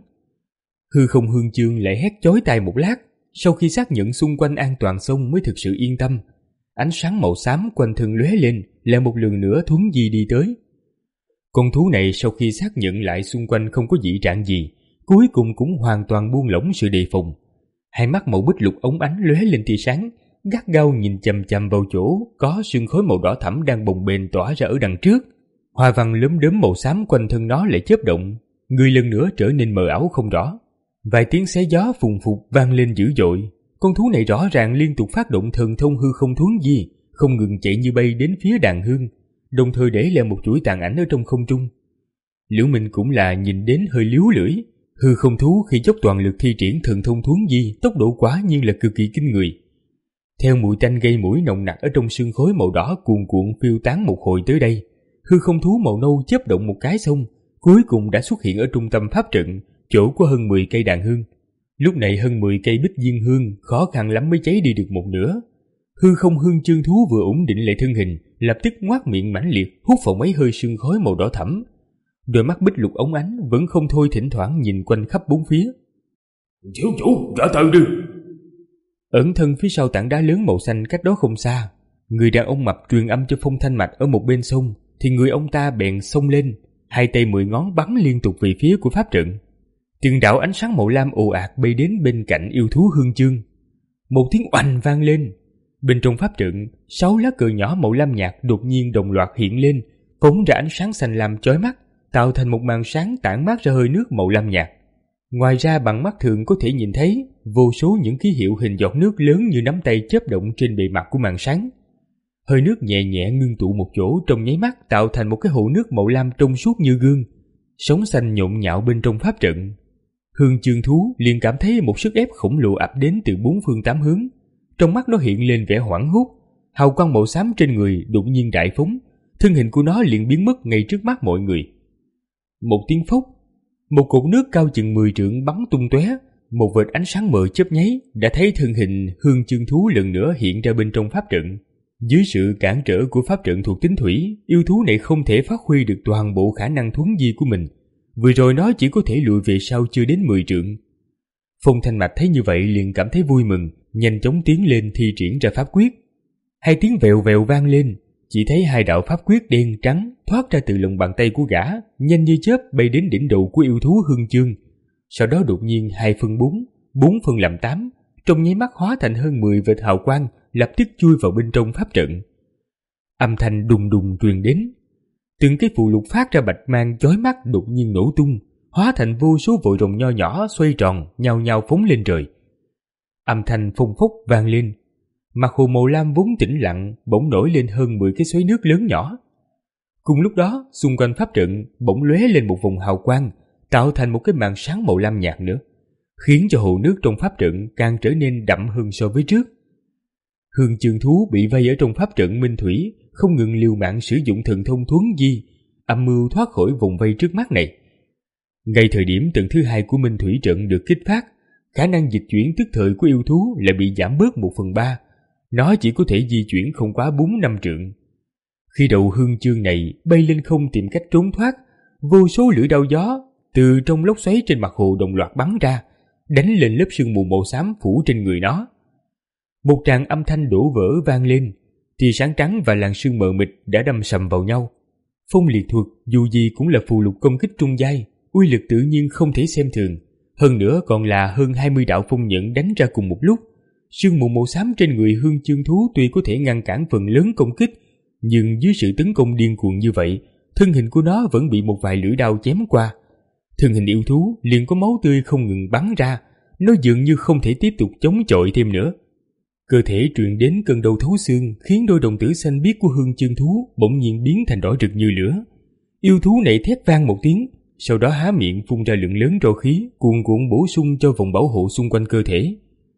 Hư không hương chương lại hét chói tai một lát, sau khi xác nhận xung quanh an toàn xong mới thực sự yên tâm. Ánh sáng màu xám quanh thân lóe lên, lại một lần nữa thuấn di đi tới. Con thú này sau khi xác nhận lại xung quanh không có dị trạng gì, cuối cùng cũng hoàn toàn buông lỏng sự đề phòng. Hai mắt màu bích lục ống ánh lóe lên tia sáng, gắt gao nhìn chằm chằm vào chỗ có sương khói màu đỏ thẫm đang bồng bềnh tỏa ra ở đằng trước. Hoa văn lấm đốm màu xám quanh thân nó lại chớp động, người lần nữa trở nên mờ ảo không rõ. Vài tiếng xé gió phùng phục vang lên dữ dội. Con thú này rõ ràng liên tục phát động thần thông hư không thuấn di, không ngừng chạy như bay đến phía đàn hương, đồng thời để lại một chuỗi tàn ảnh ở trong không trung. Liễu Minh cũng là nhìn đến hơi líu lưỡi. Hư không thú khi dốc toàn lực thi triển thần thông thuấn di, tốc độ quả nhiên là cực kỳ kinh người. Theo mùi tanh gây mũi nồng nặc ở trong sương khói màu đỏ cuồn cuộn phiêu tán một hồi tới đây, hư không thú màu nâu chớp động một cái xong, cuối cùng đã xuất hiện ở trung tâm pháp trận, chỗ có hơn mười cây đàn hương. Lúc này hơn mười cây bích diên hương khó khăn lắm mới cháy đi được một nửa. Hư không hương chương thú vừa ổn định lại thân hình, lập tức ngoác miệng mãnh liệt hút vào mấy hơi sương khói màu đỏ thẫm. Đôi mắt bích lục ống ánh vẫn không thôi thỉnh thoảng nhìn quanh khắp bốn phía. Thiếu chủ, ra tay đi! Ẩn thân phía sau tảng đá lớn màu xanh cách đó không xa, người đàn ông mập truyền âm cho Phong Thanh Mạch ở một bên sông, thì người ông ta bèn xông lên, hai tay mười ngón bắn liên tục về phía của pháp trận. Từng đạo ánh sáng màu lam ồ ạt bay đến bên cạnh yêu thú hương chương. Một tiếng oanh vang lên. Bên trong pháp trận, sáu lá cờ nhỏ màu lam nhạt đột nhiên đồng loạt hiện lên, phóng ra ánh sáng xanh lam chói mắt, tạo thành một màn sáng tản mát ra hơi nước màu lam nhạt. Ngoài ra bằng mắt thường có thể nhìn thấy vô số những ký hiệu hình giọt nước lớn như nắm tay chớp động trên bề mặt của màn sáng. Hơi nước nhẹ nhẹ ngưng tụ một chỗ trong nháy mắt tạo thành một cái hồ nước màu lam trong suốt như gương. Sóng xanh nhộn nhạo bên trong pháp trận. Hương chương thú liền cảm thấy một sức ép khổng lồ ập đến từ bốn phương tám hướng. Trong mắt nó hiện lên vẻ hoảng hốt, hào quang màu xám trên người đột nhiên đại phóng, thân hình của nó liền biến mất ngay trước mắt mọi người. Một tiếng phốc, một cột nước cao chừng mười trượng bắn tung tóe, một vệt ánh sáng mờ chớp nháy đã thấy thân hình hương chương thú lần nữa hiện ra bên trong pháp trận. Dưới sự cản trở của pháp trận thuộc tính thủy, yêu thú này không thể phát huy được toàn bộ khả năng thuấn di của mình. Vừa rồi nó chỉ có thể lùi về sau chưa đến mười trượng. Phong Thanh Mạch thấy như vậy liền cảm thấy vui mừng, nhanh chóng tiến lên thi triển ra pháp quyết. Hai tiếng vèo vèo vang lên, chỉ thấy hai đạo pháp quyết đen trắng thoát ra từ lòng bàn tay của gã, nhanh như chớp bay đến đỉnh đầu của yêu thú hương chương. Sau đó đột nhiên hai phân bốn, bốn phân làm tám, trong nháy mắt hóa thành hơn mười vệt hào quang, lập tức chui vào bên trong pháp trận. Âm thanh đùng đùng truyền đến. Từng cái phù lục phát ra bạch mang chói mắt đột nhiên nổ tung, hóa thành vô số vội rồng nho nhỏ xoay tròn, nhao nhao phóng lên trời. Âm thanh phông phốc vang lên. Mặt hồ màu lam vốn tĩnh lặng bỗng nổi lên hơn mười cái xoáy nước lớn nhỏ. Cùng lúc đó, xung quanh pháp trận bỗng lóe lên một vùng hào quang, tạo thành một cái màn sáng màu lam nhạt nữa, khiến cho hồ nước trong pháp trận càng trở nên đậm hơn so với trước. Hương Chương Thú bị vây ở trong pháp trận Minh Thủy, không ngừng liều mạng sử dụng thần thông thuấn di, âm mưu thoát khỏi vùng vây trước mắt này. Ngay thời điểm tầng thứ hai của Minh Thủy trận được kích phát, khả năng dịch chuyển tức thời của yêu thú lại bị giảm bớt một phần ba. Nó chỉ có thể di chuyển không quá bốn năm trượng. Khi đầu hương chương này bay lên không tìm cách trốn thoát, vô số lưỡi đao gió từ trong lốc xoáy trên mặt hồ đồng loạt bắn ra, đánh lên lớp sương mù màu xám phủ trên người nó. Một tràng âm thanh đổ vỡ vang lên, tia sáng trắng và làn sương mờ mịt đã đâm sầm vào nhau. Phong liệt thuật dù gì cũng là phù lục công kích trung giai, uy lực tự nhiên không thể xem thường. Hơn nữa còn là hơn hai mươi đạo phong nhận đánh ra cùng một lúc. Sương mù màu xám trên người hương chương thú tuy có thể ngăn cản phần lớn công kích, nhưng dưới sự tấn công điên cuồng như vậy, thân hình của nó vẫn bị một vài lưỡi đao chém qua. Thân hình yêu thú liền có máu tươi không ngừng bắn ra, nó dường như không thể tiếp tục chống chọi thêm nữa. Cơ thể truyền đến cơn đau thấu xương khiến đôi đồng tử xanh biếc của hương chương thú bỗng nhiên biến thành đỏ rực như lửa. Yêu thú này thét vang một tiếng, sau đó há miệng phun ra lượng lớn tro khí, cuồn cuộn bổ sung cho vòng bảo hộ xung quanh cơ thể.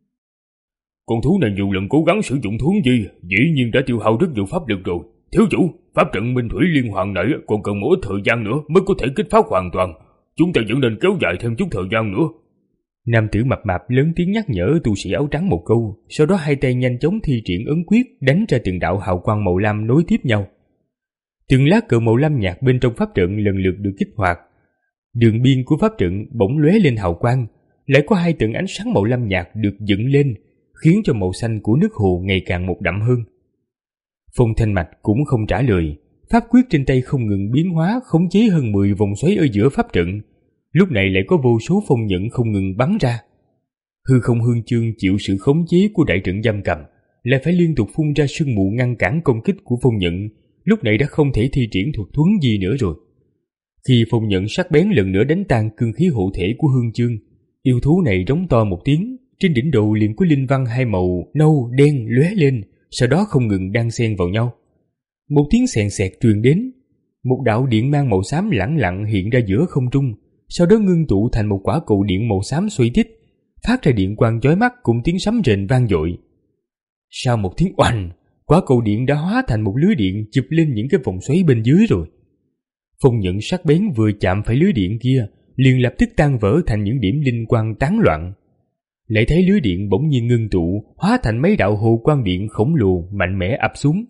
Con thú này nhiều lần cố gắng sử dụng thuấn di, dĩ nhiên đã tiêu hao rất nhiều pháp lực rồi. Thiếu chủ, pháp trận Minh Thủy Liên Hoàn này còn cần một ít thời gian nữa mới có thể kích phát hoàn toàn. Chúng ta vẫn nên kéo dài thêm chút thời gian nữa. Nam tử mập mạp lớn tiếng nhắc nhở tu sĩ áo trắng một câu, sau đó hai tay nhanh chóng thi triển ấn quyết đánh ra từng đạo hào quang màu lam nối tiếp nhau. Từng lá cờ màu lam nhạt bên trong pháp trận lần lượt được kích hoạt. Đường biên của pháp trận bỗng lóe lên hào quang, lại có hai tầng ánh sáng màu lam nhạt được dựng lên, khiến cho màu xanh của nước hồ ngày càng một đậm hơn. Phong Thanh Mạch cũng không trả lời, pháp quyết trên tay không ngừng biến hóa, khống chế hơn mười vòng xoáy ở giữa pháp trận. Lúc này lại có vô số phong nhận không ngừng bắn ra. Hư Không Hương Chương chịu sự khống chế của đại trận giam cầm, lại phải liên tục phun ra sương mù ngăn cản công kích của phong nhận, lúc này đã không thể thi triển thuật thuấn gì nữa rồi. Khi phong nhận sắc bén lần nữa đánh tan cương khí hộ thể của Hương Chương, yêu thú này rống to một tiếng, trên đỉnh đầu liền có linh văn hai màu nâu đen lóe lên, sau đó không ngừng đan xen vào nhau. Một tiếng xèn xẹt truyền đến, một đạo điện mang màu xám lẳng lặng hiện ra giữa không trung, sau đó ngưng tụ thành một quả cầu điện màu xám xoay tít, phát ra điện quang chói mắt cùng tiếng sấm rền vang dội. Sau một tiếng oanh, quả cầu điện đã hóa thành một lưới điện chụp lên những cái vòng xoáy bên dưới rồi. Phong nhận sắc bén vừa chạm phải lưới điện kia, liền lập tức tan vỡ thành những điểm linh quang tán loạn. Lại thấy lưới điện bỗng nhiên ngưng tụ, hóa thành mấy đạo hồ quang điện khổng lồ mạnh mẽ ập xuống.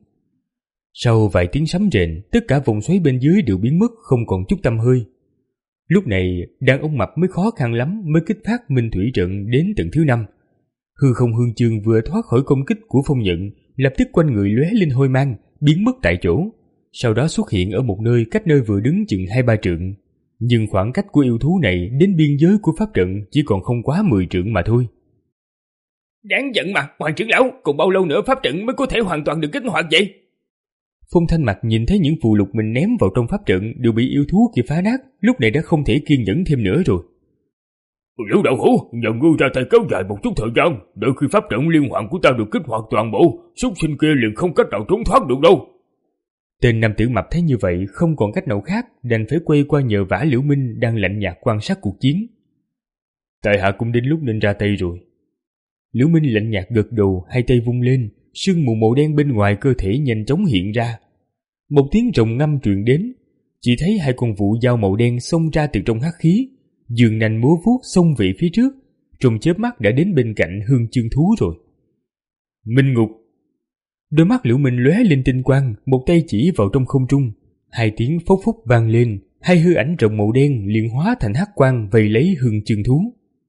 Sau vài tiếng sấm rền, tất cả vòng xoáy bên dưới đều biến mất không còn chút tăm hơi. Lúc này, đàn ông mập mới khó khăn lắm mới kích phát Minh Thủy trận đến tầng thứ năm. Hư Không Hương Chương vừa thoát khỏi công kích của phong nhận, lập tức quanh người lóe lên hôi mang, biến mất tại chỗ. Sau đó xuất hiện ở một nơi cách nơi vừa đứng chừng hai ba trượng. Nhưng khoảng cách của yêu thú này đến biên giới của pháp trận chỉ còn không quá mười trượng mà thôi. Đáng giận mà, Hoàng trưởng lão, còn bao lâu nữa pháp trận mới có thể hoàn toàn được kích hoạt vậy? Phong Thanh Mạch nhìn thấy những phù lục mình ném vào trong pháp trận đều bị yêu thú kia phá nát, lúc này đã không thể kiên nhẫn thêm nữa rồi. Liễu đạo hữu, nhờ ngươi ra tay kéo dài một chút thời gian, đợi khi pháp trận liên hoàn của ta được kích hoạt toàn bộ, súc sinh kia liền không cách nào trốn thoát được đâu. Tên nam tử mập thấy như vậy không còn cách nào khác, đành phải quay qua nhờ vả Liễu Minh đang lạnh nhạt quan sát cuộc chiến. Tại hạ cũng đến lúc nên ra tay rồi. Liễu Minh lạnh nhạt gật đầu, hai tay vung lên, sương mù màu đen bên ngoài cơ thể nhanh chóng hiện ra. Một tiếng rồng ngâm truyền đến, chỉ thấy hai con vụ dao màu đen xông ra từ trong hắc khí, giường nành múa vuốt xông về phía trước, trong chớp mắt đã đến bên cạnh Hương Chương thú rồi. Minh ngục. Đôi mắt Liễu Minh lóe lên tinh quang, một tay chỉ vào trong không trung, hai tiếng phốc phốc vang lên, hai hư ảnh rồng màu đen liền hóa thành hắc quang vây lấy Hương Chương thú.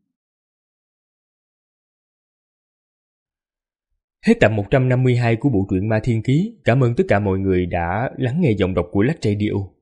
Hết tập một trăm năm mươi hai của bộ truyện Ma Thiên Ký. Cảm ơn tất cả mọi người đã lắng nghe giọng đọc của Lách Radio.